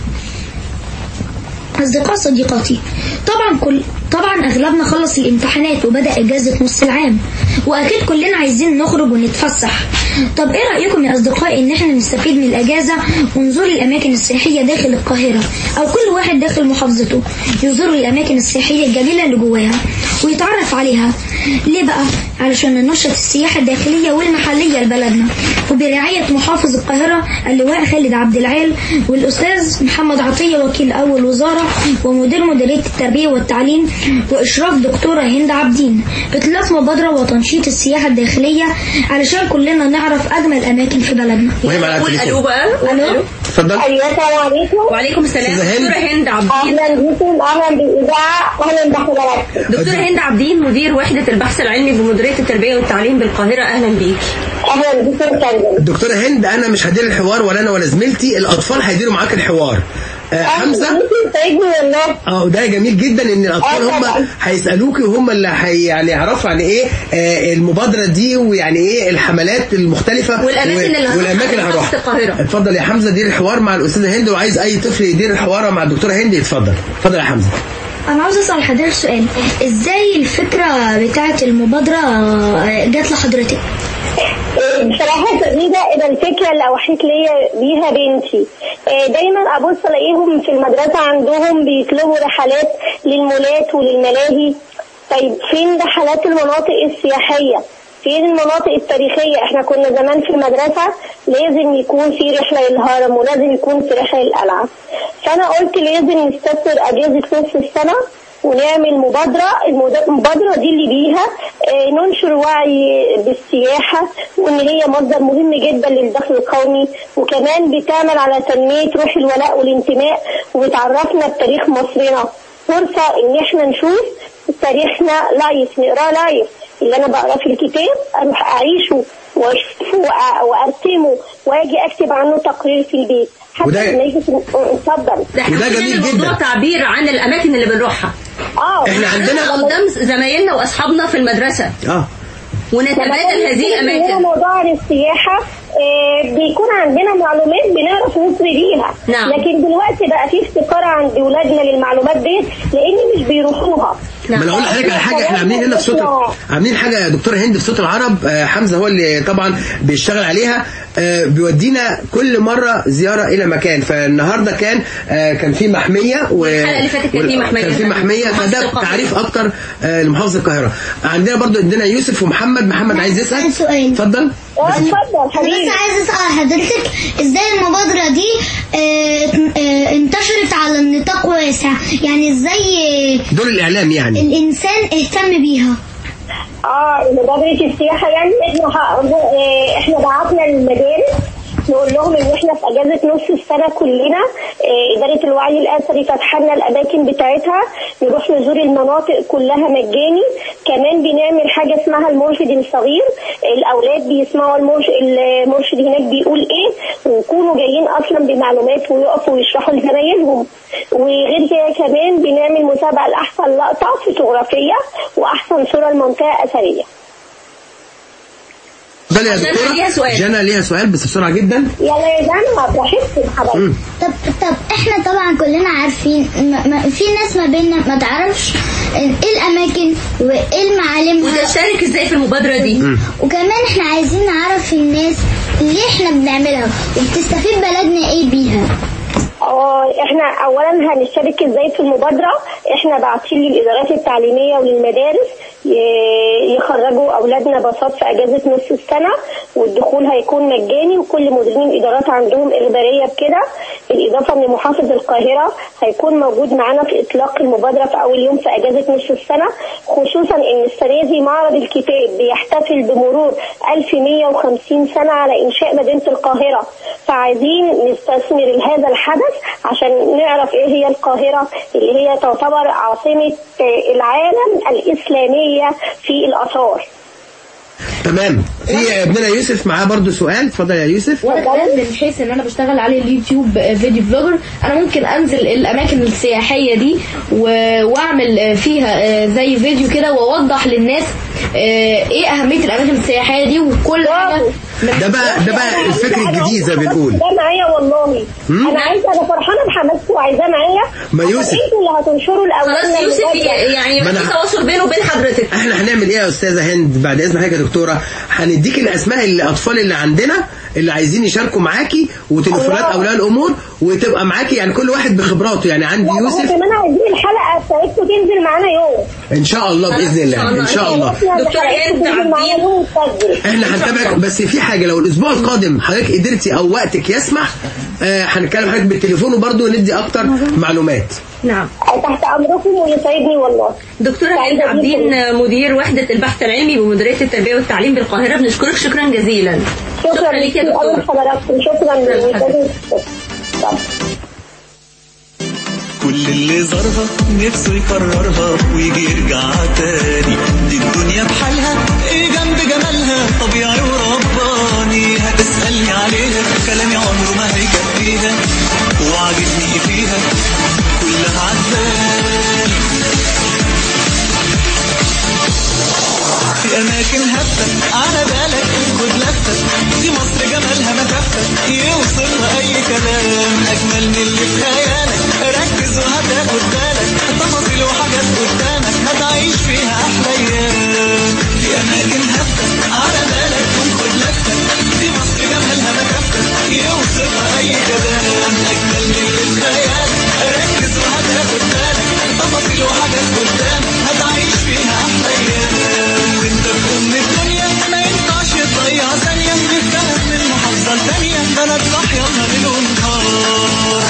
صديقاتي طبعا اغلبنا خلص الامتحانات وبدأ اجازة نص العام واكيد كلنا عايزين نخرج ونتفسح. طب ايه رأيكم يا اصدقائي ان احنا نستفيد من الاجازة ونزور الاماكن السياحية داخل القاهرة او كل واحد داخل محافظته يزور الاماكن السياحية الجميلة اللي جواها ويتعرف عليها. ليه بقى؟ علشان ننشط السياحة الداخلية والمحلية لبلدنا وبرعاية محافظ القاهرة اللواء خالد عبد العال والأستاذ محمد عطية وكيل أول وزارة ومدير مديرية التربية والتعليم وإشراف دكتورة هند عابدين. إطلاق مبادرة وتنشيط السياحة الداخلية علشان كلنا نعرف أجمل أماكن في بلدنا. ألو بقى. ألو. اتفضل. أيوة السلام عليكم. وعليكم السلام. دكتورة هند عابدين. أهلا بكم أهلا بالإذاعة أهلا بحضرتك. دكتورة هند عابدين مدير وحدة البحث العلمي بمديرية التربية والتعليم بالقاهرة. أهلا بيك. أهلا بكم. دكتورة هند أنا مش هدير الحوار ولا أنا ولا زميلتي الأطفال هيديروا معاك الحوار. حمزة ده جميل جدا ان الاطفال هم هيسالوكي وهم اللي يعني يعرفوا عن ايه المبادره دي ويعني ايه الحملات المختلفه والاماكن اللي هنروحها. اتفضل يا حمزة دير الحوار مع الاستاذه هند وعايز اي طفل يدير الحوار مع الدكتوره هند. اتفضل يا حمزة. أنا عاوز أسأل حضرتك سؤال. إزاي الفكرة بتاعة المبادرة جات لحضرتك؟ بصراحة تقريبا الفكرة اللي أوحيت ليا بيها بنتي دايما أبص ألاقيهم في المدرسة عندهم بيطلبوا رحلات للمولات وللملاهي. طيب فين رحلات المناطق السياحية؟ فين المناطق التاريخية؟ احنا كنا زمان في المدرسة لازم يكون في رحلة للهرم ولازم يكون في رحلة للقلعة. فأنا قلت لازم نستثمر أجازة نصف السنة ونعمل مبادرة. المبادرة دي اللي بيها ننشر وعي بالسياحة وان هي مصدر مهم جدا للدخل القومي وكمان بتعمل على تنمية روح الولاء والانتماء وبتعرفنا بتاريخ مصرنا. فرصة ان احنا نشوف تاريخنا لايف نقراه لايف. اللي انا بقراه في الكتاب اروح اعيشه واشوفه وارسمه واجي اكتب عنه تقرير في البيت. وده جميل جدا. تعبير عن الاماكن اللي بنروحها. احنا عندنا قدام زمايلنا واصحابنا في المدرسه ونتبادل هذه الاماكن. موضوع السياحه بيكون عندنا معلومات بنعرف نوصل بيها. نعم. لكن دلوقتي بقى في افتقار عند اولادنا للمعلومات دي لان مش بيروحوها. ما انا اقول لحضرتك على حاجه احنا عاملين هنا في صوت عاملين حاجه يا دكتوره هند في صوت العرب. حمزة هو اللي طبعا بيشتغل عليها. بيودينا كل مره زياره الى مكان. فالنهارده كان في محميه الحلقه اللي فاتت كان في محميه فده تعريف اكتر لمحافظه القاهره. عندنا برضو عندنا يوسف محمد عايز يسال. اتفضل حبيبي. بس عايز اسال حضرتك ازاي المبادره دي انتشرت على نطاق واسع؟ يعني ازاي دور الاعلام يعني الانسان اهتم بيها؟ مبادرة السياحة يعني احنا بعتنا للمدارس نقول لهم ان احنا في اجازه نص السنه كلنا اداره الوعي الاسري فاتحه لنا الاماكن بتاعتها، نروح نزور المناطق كلها مجاني. كمان بنعمل حاجه اسمها المرشد الصغير، الاولاد بيسمعوا المرشد هناك بيقول ايه، ويكونوا جايين اصلا بمعلومات ويقفوا ويشرحوا لزمايلهم. وغير كده كمان بنعمل مسابقه لاحسن لقطه فوتوغرافيه واحسن صوره لمنطقه اثريه. يا دكتورة جانا ليها سؤال بس بسرعة جدا. يلا يا جانا براحتك حبايبي. طب احنا طبعا كلنا عارفين في ناس ما بيننا ما تعرفش ايه الاماكن وايه المعالم وتشارك ازاي في المبادرة دي. وكمان احنا عايزين نعرف الناس ليه احنا بنعملها وبتستفيد بلدنا ايه بيها. احنا اولا هنشترك ازاي في المبادرة. احنا باعتين للادارات التعليمية وللمدارس يخرجوا اولادنا باصات في اجازة نص السنة، والدخول هيكون مجاني، وكل مديرين الادارات عندهم اخبارية بكده. بالاضافة ان محافظ القاهرة هيكون موجود معنا في اطلاق المبادرة في اول يوم في اجازة نص السنة، خصوصا ان السنة دي معرض الكتاب بيحتفل بمرور 1150 سنة على انشاء مدينة القاهرة، فعايزين نستثمر هذا الحدث عشان نعرف ايه هي القاهرة اللي هي تعتبر عاصمة العالم الإسلامية في الآثار. تمام. في ابننا يوسف معاه برضو سؤال، اتفضل يا يوسف. وانا كمان من حيث ان انا بشتغل على اليوتيوب فيديو بلوجر، انا ممكن انزل الاماكن السياحيه دي واعمل فيها زي فيديو كده واوضح للناس ايه اهميه الاماكن السياحيه دي وكل حاجه. ده بقى الفكر الجديد زي ما بنقول. ده معايا والله. انا فرحانه بحماسكم وعايزاه معايا. ما يوسف انتوا اللي هتنشروا الاولاد. خلاص يوسف يعني في تواصل بينه وبين حضرتك. احنا هنعمل ايه يا استاذه هند بعد اذن حضرتك يا دكتوره؟ هنديك الاسماء الاطفال اللي عندنا اللي عايزين يشاركوا معاكي وتليفونات اولياء الامور، وتبقى معاكي يعني كل واحد بخبراته. يعني عندي يوسف كمان عايزين الحلقه بتاعتكم تنزل معانا يوم ان شاء الله باذن الله. ان شاء الله دكتور هند عبدين احنا هنتابعك. بس في حاجه، لو الاسبوع القادم حضرتك قدرتي او وقتك يسمح هنتكلم حضرتك بالتليفون وبرضه ندي اكتر معلومات. نعم تحت امركم ويسعدني والله. دكتورة هند عبدين مدير وحدة البحث العلمي بمديرية التربية والتعليم بالقاهرة، بنشكرك شكرا جزيلا. شكرا لك يا دكتورة. كل اللي زارها نفسه يكررها ويجي يرجع تاني. دي الدنيا بحالها ايه جنب جمالها، طبيعي ورباني. هتسألني عليها كلامي عمره ما هيكفيها، وعاجبني فيها كلها عجباني. في اماكن هفة على بالك خد لفة، دي مصر جمالها مكفة يوصلها اي كلام. اجمل من اللي في خيالك ركز وهتاخد بالك، تفاصيل وحاجات قدامك هتعيش فيها احلى ايام. في اماكن هفة على بالك خد لفة، دي مصر جمالها مكفة يوصلها اي كلام. اجمل من اللي في خيالك ركز وهتاخد بالك، تفاصيل وحاجات قدامك هتعيش فيها احلى ايام. وانت في الدنيا ما ينفعش تضيع ثانية، نفتح من محافظة ثانية بلد صحيانها ليل ونهار.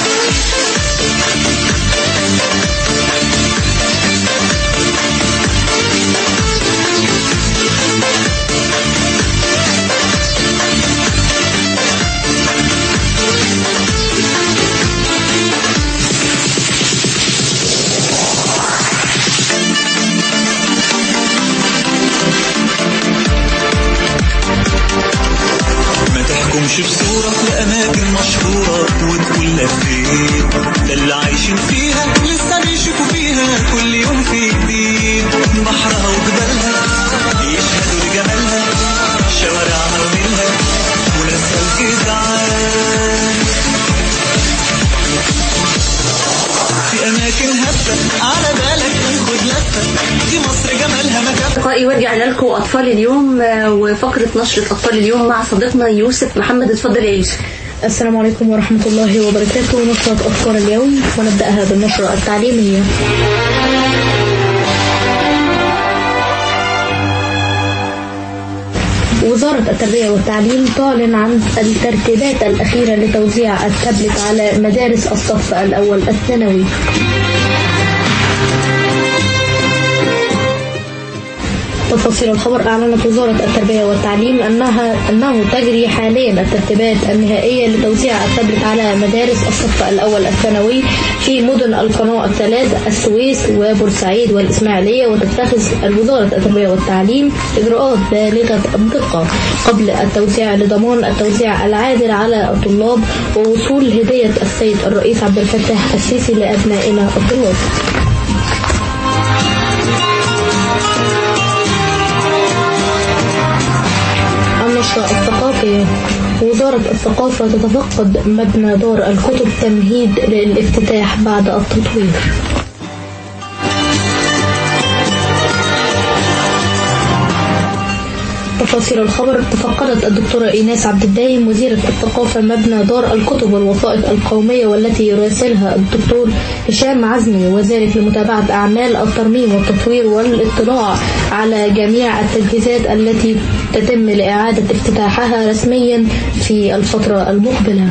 تمشي بصورة لأماكن مشهورة وتقول لفيت، ده اللي عايشين فيها لسه بيشوفوا فيها كل يوم في جديد. بحرها وجبالها يشهدوا لجمالها، شوارعها وميلها وناسها الجدعان. في أماكن هفة على بالك خد لفة، دي مصر جمالها مكافأة. لقائي ورجعنا لكم أطفال اليوم وفقرة نشرة أطفال اليوم مع صديقنا يوسف محمد. اتفضل يا يوسف. السلام عليكم ورحمة الله وبركاته. نشرة أطفال اليوم ونبدأها بالنشرة التعليمية. وزارة التربية والتعليم تعلن عن الترتيبات الأخيرة لتوزيع التابلت على مدارس الصف الأول الثانوي. تفاصيل الخبر. أعلنت وزارة التربية والتعليم أنه تجري حاليا الترتيبات النهائية لتوزيع التابلت على مدارس الصف الأول الثانوي في مدن القناة الثلاث السويس وبورسعيد والإسماعيلية، وتتخذ وزارة التربية والتعليم إجراءات بالغة الدقة قبل التوزيع لضمان التوزيع العادل على الطلاب ووصول هدية السيد الرئيس عبد الفتاح السيسي لأبنائنا الطلاب. النشرة الثقافية. وزارة الثقافة تتفقد مبنى دار الكتب تمهيد للافتتاح بعد التطوير. تفاصيل الخبر. تفقدت الدكتورة إيناس عبد الدايم وزيرة الثقافة مبنى دار الكتب والوثائق القومية والتي يراسلها الدكتور هشام عزمي، وذلك لمتابعة أعمال الترميم والتطوير والاطلاع على جميع التجهيزات التي تتم لإعادة افتتاحها رسميا في الفترة المقبلة.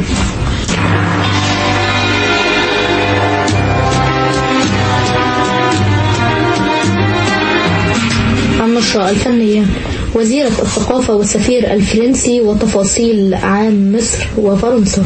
النشرة الفنية. وزيرة الثقافة والسفير الفرنسي وتفاصيل عام مصر وفرنسا.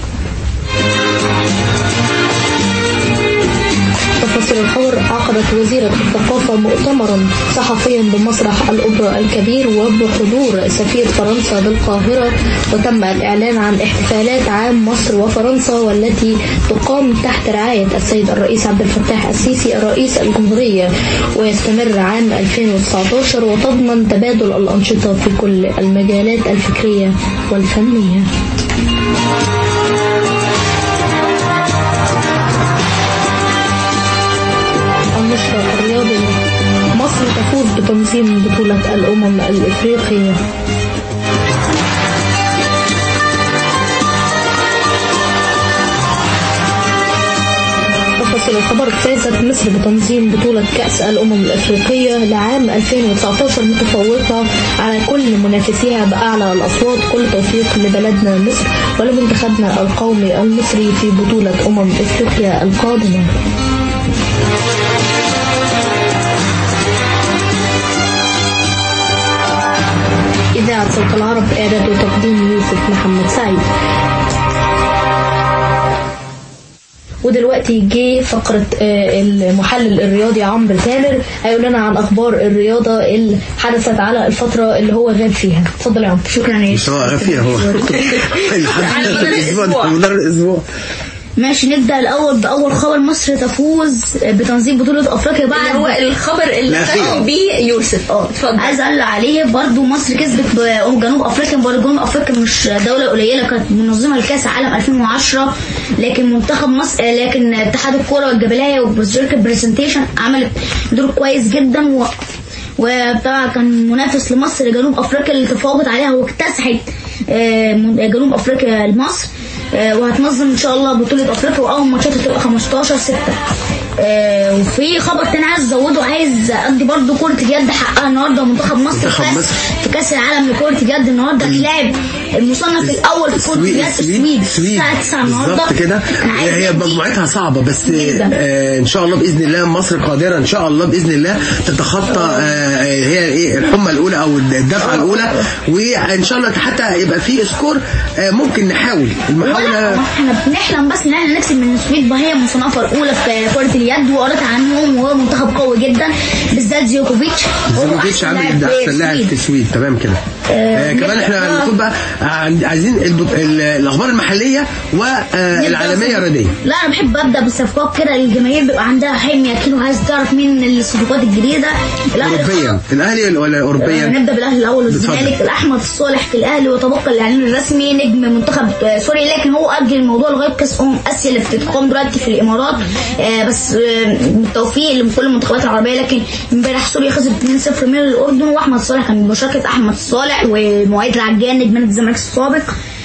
تفاصيل الخبر. عقدت وزيرة الثقافة مؤتمرا صحفيا بمسرح الأوبرا الكبير وبحضور سفير فرنسا بالقاهرة، وتم الإعلان عن احتفالات عام مصر وفرنسا والتي تقام تحت رعاية السيد الرئيس عبد الفتاح السيسي رئيس الجمهورية، ويستمر عام 2019 وتضمن تبادل الأنشطة في كل المجالات الفكرية والفنية. النشرة الرياضية. مصر تفوز بتنظيم بطولة الأمم الإفريقية. تفاصيل الخبر. فازت مصر بتنظيم بطولة كأس الأمم الإفريقية لعام 2019 متفوقة على كل منافسيها بأعلى الأصوات. كل توفيق لبلدنا مصر ولمنتخبنا القومي المصري في بطولة أفريقيا القادمة. إذاعة صوت العرب. إعداد وتقديم يوسف محمد سعيد. ودلوقتي جه فقرة المحلل الرياضي عمرو تامر هيقول لنا عن أخبار الرياضة اللي حدثت على الفترة اللي هو غاب فيها. اتفضل يا عمرو. شكرا. مش هو غاب فيها، هو مدار الأسبوع. ماشي، نبدأ الأول بأول خبر. مصر تفوز بتنظيم بطولة أفريقيا بعد هو الخبر اللي قام بيه يوسف. اتفضل. عايز أقول عليه برضو مصر كسبت جنوب أفريقيا. برضو جنوب أفريقيا مش دولة قليلة، كانت منظمة لكأس العالم 2010، لكن منتخب مصر لكن اتحاد الكورة والجبلية وشركة بريزنتيشن عملت دور كويس جدا وطبعا كان منافس لمصر جنوب أفريقيا اللي تفوقت عليها واكتسحت جنوب أفريقيا لمصر. وهتنظم ان شاء الله بطولة افريقيا، واول ماتشات هتبقى 15/6. وفي خبر تاني عايز ازوده، عايز ادي برضو كرة اليد حقها النهارده. منتخب مصر في كاس العالم لكرة اليد النهارده هتلاعب المصنف الاول في كرة اليد السويد الساعة 9 النهارده. بالظبط كده. هي مجموعتها صعبة بس ان شاء الله باذن الله مصر قادرة ان شاء الله باذن الله تتخطى هي الحمى الاولى او الدفعة الاولى، وان شاء الله حتى يبقى في سكور ممكن نحاول المحاولة. احنا بنحلم بس ان احنا نكسب من السويد، هي المصنفة الاولى في كرة اليد وقرأت عنهم وهو منتخب قوي جدا، بالذات زيوكوفيتش عامل احسن لاعب في السويد. تمام كده. كمان احنا المفروض بقى عايزين الاخبار المحليه والعالميه الرياضيه. لا انا بحب ابدا بالصفقات كده، الجماهير بيبقى عندها حلم يكيلو عايز تعرف مين الصفقات الجديده. اوروبيا في الاهلي ولا اوروبيا؟ نبدا بالاهلي الاول والزمالك. احمد الصالح في الاهلي وتبقى الاعلان الرسمي نجم منتخب سوري، لكن هو اجل الموضوع لغايه كاس اسيا اللي بتتقام دلوقتي في الامارات. بس بالتوفيق لكل المنتخبات العربيه. لكن امبارح سوريا خسرت 2-0 من الاردن، واحمد الصالح كان بمشاركه احمد الصالح ومعيد العجان نجم نادي الزمالك السابق.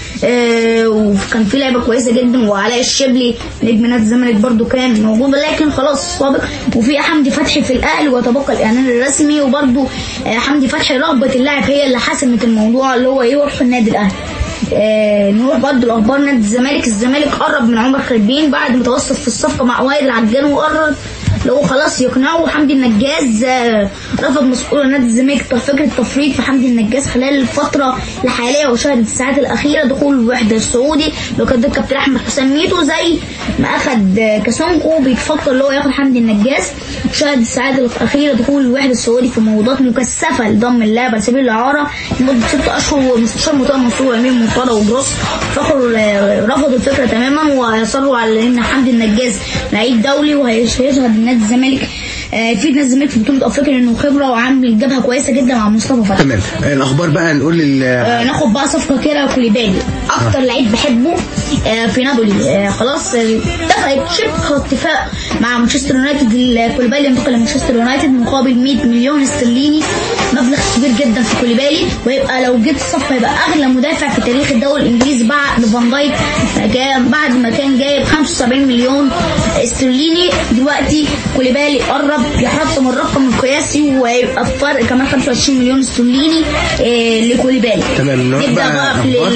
وكان في لعبه كويسه جدا، وعلاء الشبلي نجم نادي الزمالك برضو كان موجود، لكن خلاص السابق. وفي حمدي فتحي في الاهلي وتبقى الاعلان الرسمي، وبرضو حمدي فتحي رغبه اللاعب هي اللي حسمت الموضوع اللي هو يروح في النادي الاهلي. نروح برضو الاخبار نادي الزمالك. الزمالك قرب من عمر خربين بعد ما توسط في الصفقه مع وائل العجان، وقرر اللي هو خلاص يقنعوا حمدي النجاز. رفض مسؤول نادي الزمالك فكرة التفريط في حمدي النجاز خلال الفترة الحالية، وشهدت الساعات الأخيرة دخول الوحدة السعودي لو كان الكابتن أحمد حسام ميدو زي ما أخد كاسونكو بيتفكر اللي هو ياخد حمدي النجاز. شهدت الساعات الأخيرة دخول الوحدة السعودي في مفاوضات مكثفة لضم اللاعب على سبيل الإعارة لمدة 6 أشهر، ومستشار مرتضى منصور وأمين مرتضى وجروس رفضوا الفكرة تماما ويصروا على إن حمدي النجاز لعيب دولي وهيشهد نادي الزمالك في نادي الزمالك في بطولة أفريقيا لأنه خبرة وعامل جبهة كويسة جدا مع مصطفى فتحي. تمام. الأخبار بقى نقول ناخد بقى صفقة كده كوليبالي أكتر لعيب بحبه في نابولي. خلاص اتفقت شبه اتفاق مع مانشستر يونايتد. كوليبالي انتقل لمانشستر يونايتد مقابل 100 مليون استرليني، مبلغ كبير جدا في كوليبالي، ويبقى لو جيت الصفقة يبقى أغلى مدافع في تاريخ الدوري الإنجليزي بعد فان دايك بعد ما كان جايب 75 مليون استرليني. دلوقتي كوليبالي قرب يحطم الرقم القياسي ويبقى الفرق كمان 25 مليون استرليني لكوليبالي. تمام. نبدأ بقى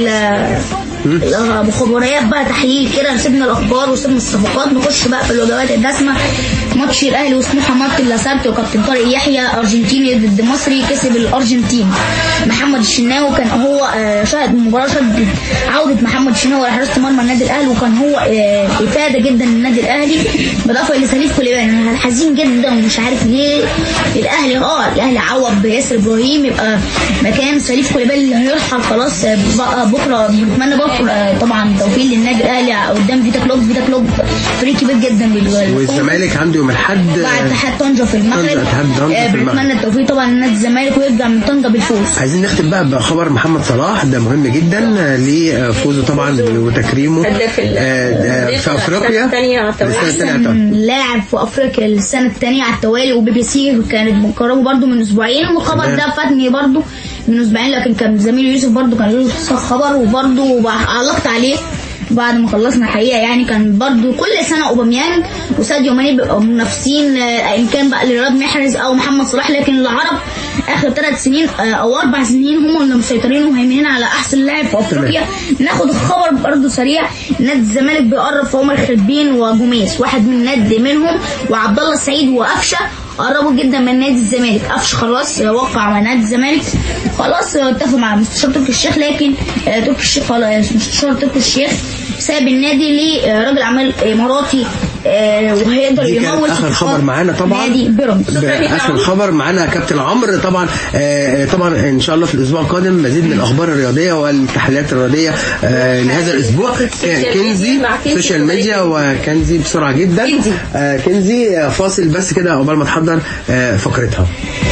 بخبريات بقى تحليل كده. سيبنا الاخبار وسيبنا الصفقات، نخش بقى في الوجبات الدسمه. ماتش الاهلي وسموحه مارتن لاسارتي وكابتن طارق يحيى ارجنتيني ضد مصري، كسب الارجنتين. محمد الشناوي كان هو شاهد مباراه شهد عوده محمد الشناوي لحراسه مرمى النادي الاهلي، وكان هو افاده جدا للنادي الاهلي، بالاضافه الى سليف كوليبالي. انا حزين جدا ومش عارف ليه الاهلي عوض بياسر ابراهيم يبقى مكان سليف كوليبالي اللي هيرحل خلاص بقى بكره. بنتمنى طبعا توفيق للنادي الاهلي قدام فيتا كلوب فريق كبير جدا. والزمالك عنده يوم الاحد بعد اتحاد طنجة في المغرب. بنتمنى التوفيق طبعا لنادي الزمالك ويرجع من طنجة بالفوز. عايزين نختم بقى بخبر محمد صلاح، ده مهم جدا لفوزه طبعا وتكريمه في افريقيا لاعب في افريقيا السنه الثانيه على التوالي، وبي بي سي كانت مكرمه برده من اسبوعين، والخبر ده فاتني برده من اسبوعين، لكن كان زميلي يوسف برده كان له خبر وبرده علقت عليه بعد ما خلصنا الحقيقه. يعني كان برضو كل سنه اوباميانج وساديو ماني بيبقوا منافسين ان كان بقى لرياض محرز او محمد صلاح، لكن العرب اخر 3 سنين او 4 سنين هم اللي مسيطرين ومهيمنين على احسن لاعب في افريقيا. ناخد الخبر برضو سريع. نادي الزمالك بيقرب في عمر خربين وجوميس، واحد من نادي منهم، وعبد الله السعيد وقفشه قربوا جدا من نادي الزمالك. قفش خلاص وقع مع نادي الزمالك، خلاص اتفق مع مستشار تركي الشيخ، لكن تركي الشيخ خلاص مستشار تركي الشيخ ساب النادي لراجل اعمال اماراتي وهيقدر يمول. اخر خبر معانا طبعا نادي بيراميدز. اخر خبر معانا كابتن عمرو طبعا. طبعا ان شاء الله في الاسبوع القادم مزيد من الاخبار الرياضيه والتحليلات الرياضيه لهذا الاسبوع. كنزي سوشيال ميديا وكنزي بسرعه جدا. كنزي فاصل بس كده قبل ما تحضر فقرتها.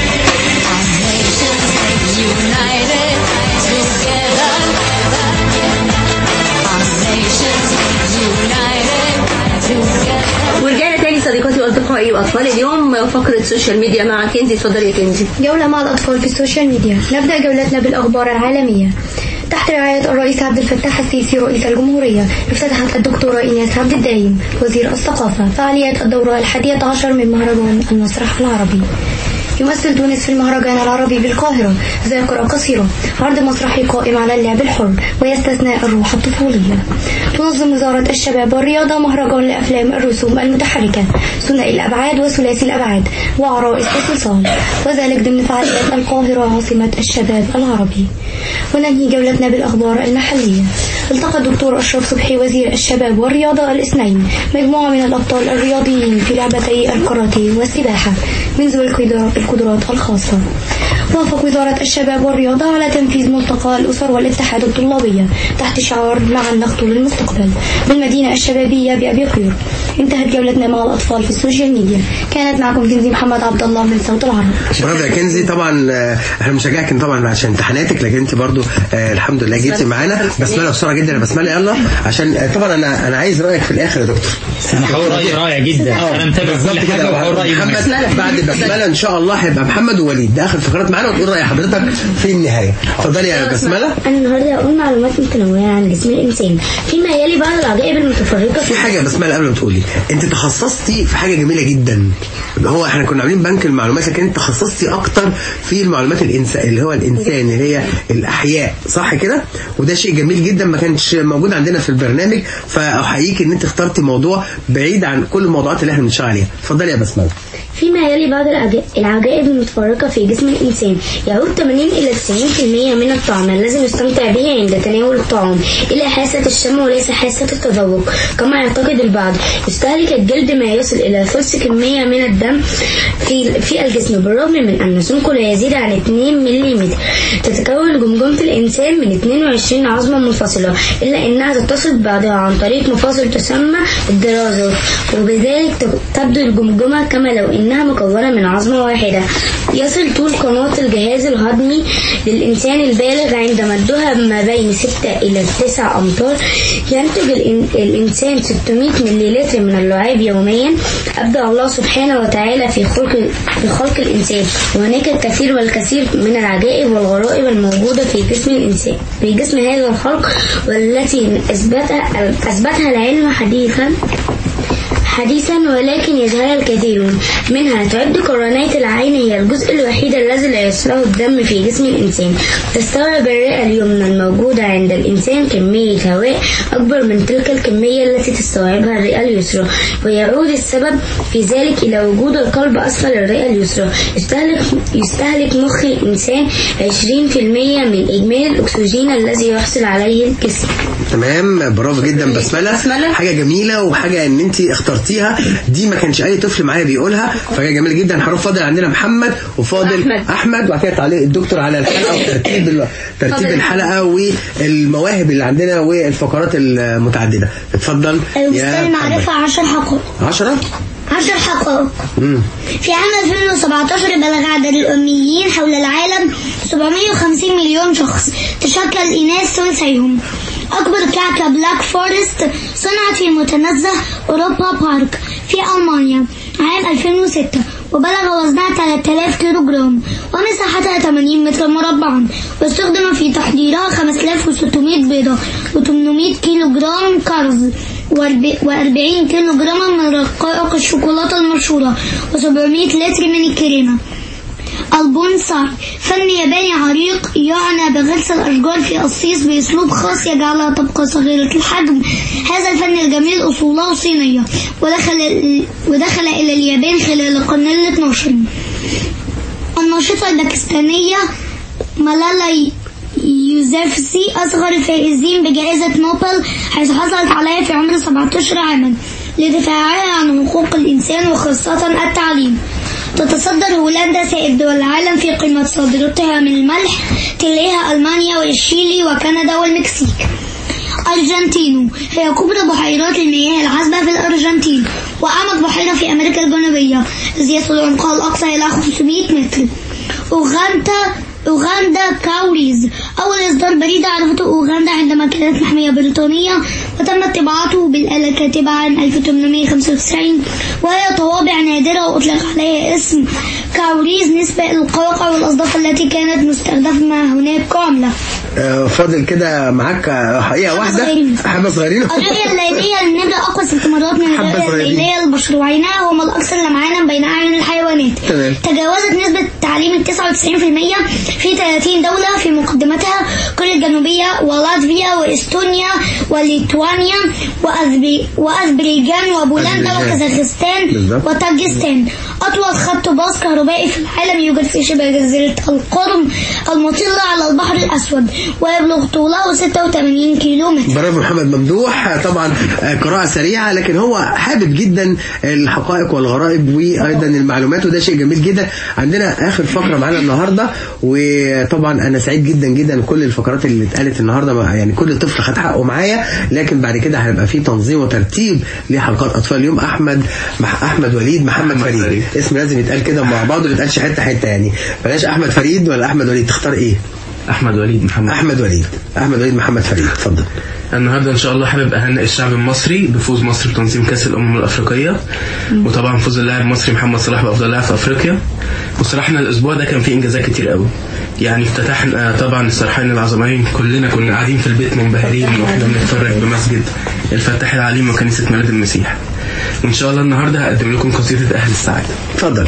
ورجعنا تاني صديقاتي واصدقائي واطفال اليوم فقره سوشيال ميديا مع كنزي. اتفضلي يا كنزي. جوله مع الاطفال في السوشيال ميديا. نبدا جولتنا بالاخبار العالميه. تحت رعاية الرئيس عبد الفتاح السيسي رئيس الجمهورية، افتتحت الدكتورة إيناس عبد الدايم وزير الثقافة فعاليات الدورة 11 من مهرجان المسرح العربي. يمثل تونس في المهرجان العربي بالقاهرة ذاكرة قصيرة، عرض مسرحي قائم على اللعب الحر ويستثنى الروح الطفولية. تنظم وزارة الشباب والرياضة مهرجان لأفلام الرسوم المتحركة ثنائي الأبعاد وثلاثي الأبعاد وعرائس الصلصال، وذلك ضمن فعاليات القاهرة عاصمة الشباب العربي. وننهي جولتنا بالأخبار المحلية. التقى الدكتور أشرف صبحي وزير الشباب والرياضة الاثنين مجموعة من الأبطال الرياضيين في لعبتي الكاراتيه والسباحة من ذوي القدرات الخاصة. وافق وزارة الشباب والرياضة على تنفيذ ملتقى الأسر والاتحاد الطلابية تحت شعار معا نخطو للمستقبل بالمدينة الشبابية بأبي قير. انتهت جولتنا مع الأطفال في السوشيال ميديا. كانت معكم كنزي محمد عبد الله من صوت العرب. شكرا يا كنزي. طبعا احنا مشجعك طبعا عشان امتحاناتك، لكن انت برضو الحمد لله جيتي معانا. بسمله بسرعه جدا. بسمله يلا عشان طبعا انا عايز رايك في الاخر يا دكتور. انا هقول رايي رائع جدا. انا متابع كل حاجه وهقول رايي. محمد بعد بسمله ان شاء الله هيبقى محمد ووليد. ده اخر فقرات معانا وتقول راي حضرتك في النهايه. اتفضلي يا بسمله. انا النهارده هقول معلومات متنوعه عن جسم الانسان فيما يلي بعض العجائب المتفرقه. في حاجه يا بسمله قبل ما تقولي، انت تخصصتي في حاجه جميله جدا. هو احنا كنا عاملين بنك المعلومات، لكن انت تخصصتي اكتر في المعلومات الانسان اللي هو الانسان اللي هي الاحياء، صح كده؟ وده شيء جميل جدا ما كانش موجود عندنا في البرنامج، فاحييك ان انت اخترتي موضوع بعيد عن كل الموضوعات اللي احنا بنشتغل عليها. اتفضلي يا بسمله. فيما يلي بعض العجائب المتفرقة في جسم الإنسان. يعود 80 إلى 90% من الطعم الذي نستمتع به عند تناول الطعام إلى حاسة الشم وليس حاسة التذوق كما يعتقد البعض. يستهلك الجلد ما يصل إلى ثلث كمية من الدم في الجسم، بالرغم من أن سمكه لا يزيد عن 2 ملم. تتكون جمجمة الإنسان من 22 عظمة منفصلة، إلا أنها تتصل ببعضها عن طريق مفاصل تسمى الدرازات، وبذلك تبدو الجمجمة كما لو إنها مكونة من عظمة واحدة. يصل طول قناة الجهاز الهضمي للإنسان البالغ عند مدها ما بين 6 إلى 9 أمتار. ينتج الإنسان 600 مليلتر من اللعاب يوميا. أبدع الله سبحانه وتعالى في خلق الإنسان، وهناك الكثير والكثير من العجائب والغرائب الموجودة في جسم الإنسان، في جسم هذا الخلق، والتي أثبتها العلم حديثا ولكن يجهلها الكثيرون. منها تعد قرنية العين هي الجزء الوحيد الذي لا يصله الدم في جسم الإنسان. تستوعب الرئة اليمنى الموجودة عند الإنسان كمية هواء أكبر من تلك الكمية التي تستوعبها الرئة اليسرى، ويعود السبب في ذلك إلى وجود القلب أسفل الرئة اليسرى. يستهلك مخ الإنسان 20% من إجمالي الأكسجين الذي يحصل عليه الجسم. تمام، برافو جدا بسمله. حاجه جميله وحاجه ان انت اخترتيها دي ما كانش اي طفل معايا بيقولها، فحاجه جميله جدا. هنروح فاضل عندنا محمد وفاضل احمد وبعد كده تعليق الدكتور على الحلقه وترتيب الحلقه والمواهب اللي عندنا والفقرات المتعدده. اتفضل يا معرفه 10 حقائق. 10 حقائق. في عام 2017 بلغ عدد الأميين حول العالم 750 مليون شخص، تشكل الإناث ثلثيهم. أكبر كعكة بلاك فورست صنعت في متنزه أوروبا بارك في ألمانيا عام 2006، وبلغ وزنها 3000 كيلو جرام ومساحتها 80 متر مربعا، واستخدم في تحضيرها 5600 بيضة و800 كيلو جرام كرز و40 كيلو جرام من رقائق الشوكولاتة المشهورة و700 لتر من الكريمة. البونساي فن ياباني عريق يعنى بغرس الأشجار في قصيص بأسلوب خاص يجعلها تبقى صغيرة الحجم. هذا الفن الجميل أصوله صينية ودخل إلى اليابان خلال القرن ال12. الناشطة الباكستانية مالالا يوسفزي أصغر الفائزين بجائزة نوبل، حيث حصلت عليها في عمر 17 عاما لدفاعها عن حقوق الإنسان وخاصة التعليم. تتصدر هولندا سائر دول العالم في قيمة صادراتها من الملح، تليها ألمانيا والشيلي وكندا والمكسيك. أرجنتينو هي كبرى بحيرات المياه العذبة في الأرجنتين، وأعمق بحيرة في أمريكا الجنوبية إذ يصل عمقها الأقصى إلى 500 متر. أوغندا كاوريز أول إصدار بريد عرفته أوغندا عندما كانت محمية بريطانية، وتم طباعته بالآلة الكاتبة عام 1895، وهي طوابع نادرة وأطلق عليها اسم كاوريز نسبة إلى القواقع والأصداف التي كانت مستخدمة هناك كعملة. فاضل كده معاك حقيقة واحدة، حبة صغيرين. الرؤية الليلية للنمر أقوى 6 مرات من الرؤية الليلية للبشر، وعيناها هما الأكثر لمعانا بين أعين الحيوانات. تجاوزت نسبة التعليم 99% في 30 دولة، في مقدمتها كوريا الجنوبية ولاتفيا وإستونيا وليتوانيا وأذربيجان وبولندا وكازاخستان وتاجستان. أطول خط باص كهربائي في العالم يوجد في شبه جزيرة القرم المطلة على البحر الأسود، ويبلغ طوله 86 كيلومتر. برافو محمد ممدوح. طبعا قراءة سريعة، لكن هو حابب جدا الحقائق والغرائب وأيضا المعلومات، وده شيء جميل جدا. عندنا آخر فقرة معنا النهاردة، وطبعا أنا سعيد جدا جدا كل الفقرات اللي اتقالت النهاردة، يعني كل طفل خد حقه معايا، لكن بعد كده هيبقى في تنظيم وترتيب لحلقات أطفال اليوم. أحمد وليد محمد فريد، اسم لازم يتقال كده مع بعض، ما يتقالش حتة يعني. بلاش أحمد فريد ولا أحمد وليد، تختار إيه؟ احمد وليد محمد فريد، اتفضل. النهارده ان شاء الله حابب اهنئ الشعب المصري بفوز مصر بتنظيم كاس الامم الافريقيه، وطبعا فوز اللاعب المصري محمد صلاح بافضل لاعب في افريقيا. وصراحه الاسبوع ده كان فيه انجازات كتير قوي، يعني افتتحنا طبعا السرحين العظمين، كلنا كنا قاعدين في البيت منبهرين واحنا بنتفرج بمسجد الفتاح العليم وكنيسه ميلاد المسيح. وان شاء الله النهارده هقدم لكم قصيده اهل السعاده. اتفضل.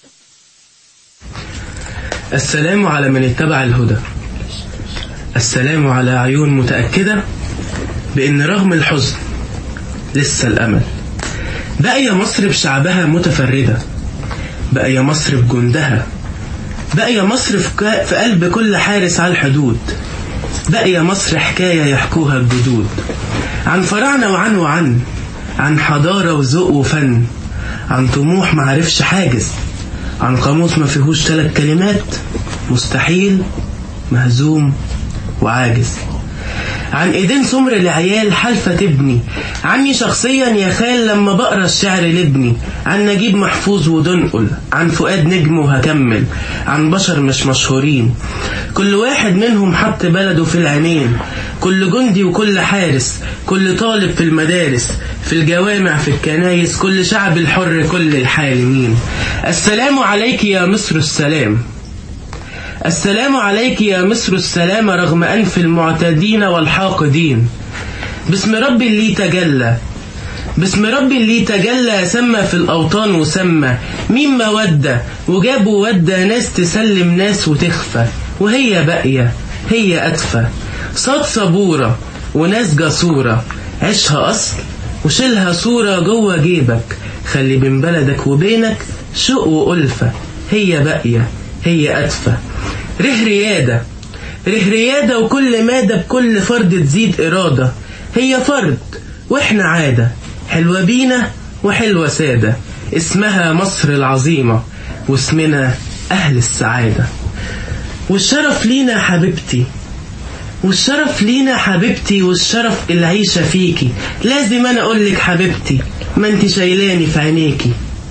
السلام على من اتبع الهدى، السلام على عيون متأكدة بأن رغم الحزن لسه الأمل. بقى يا مصر بشعبها متفردة، بقى يا مصر بجندها، بقى يا مصر في قلب كل حارس على الحدود، بقى يا مصر حكاية يحكوها الجدود عن فراعنة عن حضارة وذوق وفن، عن طموح معرفش حاجز، عن قاموس ما فيهوش 3 كلمات، مستحيل مهزوم وعاجز، عن ايدين سمر لعيال حلفة تبني، عني شخصيا يا خال لما بقرا الشعر لابني، عن نجيب محفوظ ودنقل، عن فؤاد نجم وهكمل، عن بشر مش مشهورين كل واحد منهم حط بلده في العينين، كل جندي وكل حارس، كل طالب في المدارس، في الجوامع في الكنايس، كل شعب الحر كل الحالمين. السلام عليك يا مصر السلام، السلام عليك يا مصر السلام رغم أنف المعتدين والحاقدين. باسم ربي اللي تجلى، باسم ربي اللي تجلى، سمى في الأوطان وسمى مين مودة، وجابوا ودة ناس تسلم ناس وتخفى، وهي باقية هي أدفى، صاد صبورة وناس جسورة، عيشها أصل وشيلها صورة جوه جيبك، خلي بين بلدك وبينك شوق وألفة، هي باقية هي أدفى. ره ريادة وكل مادة بكل فرد تزيد إرادة، هي فرد وإحنا عادة، حلوة بينا وحلوة سادة، اسمها مصر العظيمة واسمنا أهل السعادة. والشرف لينا حبيبتي، والشرف لينا حبيبتي، والشرف العيشة فيكي، لازم أنا أقولك حبيبتي ما انت شايلاني في عينيكي.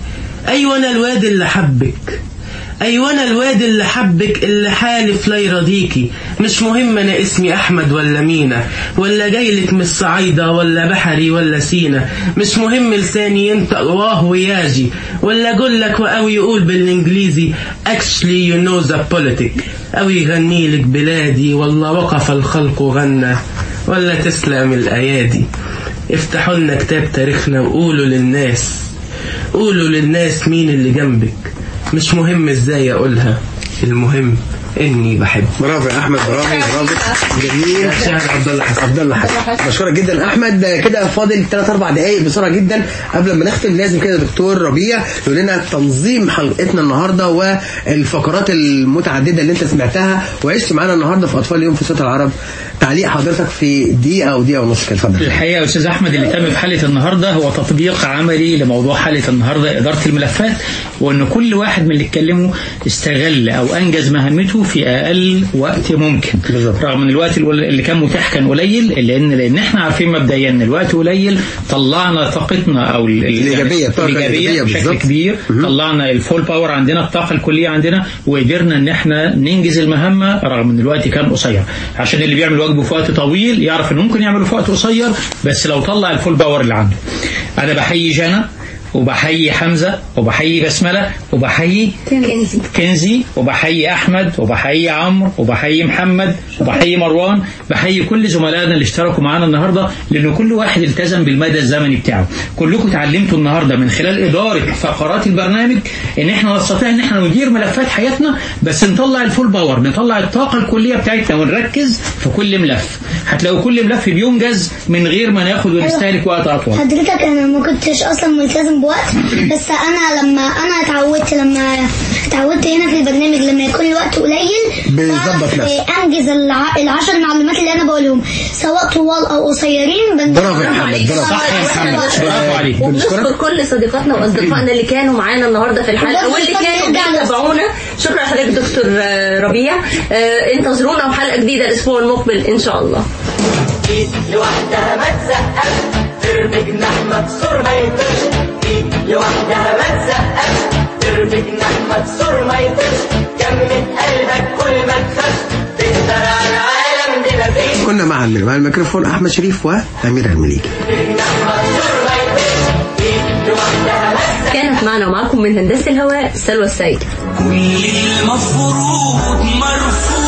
أيوة أنا الواد اللي حبك، أيوة أنا الواد اللي حبك، اللي حالف لا يرضيكي، مش مهم أنا اسمي أحمد ولا مينا، ولا جايلك من الصعيدة ولا بحري ولا سينا، مش مهم لساني ينطق واه وياجي، ولا أقولك أو يقول بالإنجليزي actually you know the politic، أو يغنيلك بلادي والله وقف الخلق غنى، ولا تسلم الأيادي. افتحوا لنا كتاب تاريخنا وقولوا للناس، قولوا للناس مين اللي جنبك، مش مهم ازاي اقولها، المهم اني بحب. برافو يا احمد، برافو جميل. عبد الله حسن، بشكرك جدا احمد. كده فاضل 3-4 دقايق بسرعه جدا قبل ما نختم، لازم كده دكتور ربيع يقول لنا تنظيم حلقتنا النهارده والفقرات المتعدده اللي انت سمعتها وعشت معانا النهارده في اطفال اليوم في صوت العرب. تعليق حضرتك في دقيقه او دقيقه ونص كده، اتفضل. الحقيقه يا استاذ احمد اللي تم في حلقه النهارده هو تطبيق عملي لموضوع حلقه النهارده اداره الملفات، وان كل واحد من اللي اتكلموا استغل او انجز مهمته في اقل وقت ممكن، رغم ان الوقت اللي كان متاح كان قليل، لان احنا عارفين مبدئيا ان الوقت قليل، طلعنا طاقتنا او الايجابيه بشكل كبير، طلعنا الفول باور عندنا، الطاقه الكليه عندنا، وقدرنا ان احنا ننجز المهمه رغم ان الوقت كان قصير، عشان اللي بيعمل واجبه في وقت طويل يعرف انه ممكن يعمله في وقت قصير بس لو طلع الفول باور اللي عنده. انا بحيي جانا وبحيي حمزة وبحيي بسملة وبحيي كنزي وبحيي أحمد وبحيي عمرو وبحيي محمد وبحيي مروان، بحيي كل زملائنا اللي اشتركوا معانا النهاردة، لأنه كل واحد التزم بالمدى الزمني بتاعه. كلكم تعلمتوا النهاردة من خلال إدارة فقرات البرنامج إن احنا نستطيع إن احنا ندير ملفات حياتنا، بس نطلع الفول باور، نطلع الطاقة الكلية بتاعتنا ونركز في كل ملف. هتلاقوا كل ملف بينجز من غير ما ناخد ونستهلك وقت أطول. حضرتك أنا ما كنتش أصلا ملتزم بوقت، بس لما اتعودت هنا في البرنامج لما يكون الوقت قليل بيظبط نفسك، انجز ال10 معلومات اللي انا بقولهم سواء طوال او قصيرين. برافو يا محمد، برافو عليك. وبنشكر كل صديقاتنا واصدقائنا اللي كانوا معانا النهارده في الحلقه واللي كانوا بيتابعونا. شكرا لحضرتك دكتور ربيع. انتظرونا في حلقه جديده الاسبوع المقبل ان شاء الله. ايد لوحدها ما تسقف، ترمي جناح مكسور ما يطيرش، ايد لوحدها ما تسقف، ترمي جناح مكسور ما يطيرش، جمد قلبك كل ما تخافش، تقدر كنا مع الميكروفون أحمد شريف وأميرة المليكي. كانت معنا ومعكم من هندسة الهواء سلوى السيد. كل المفروض مرفوض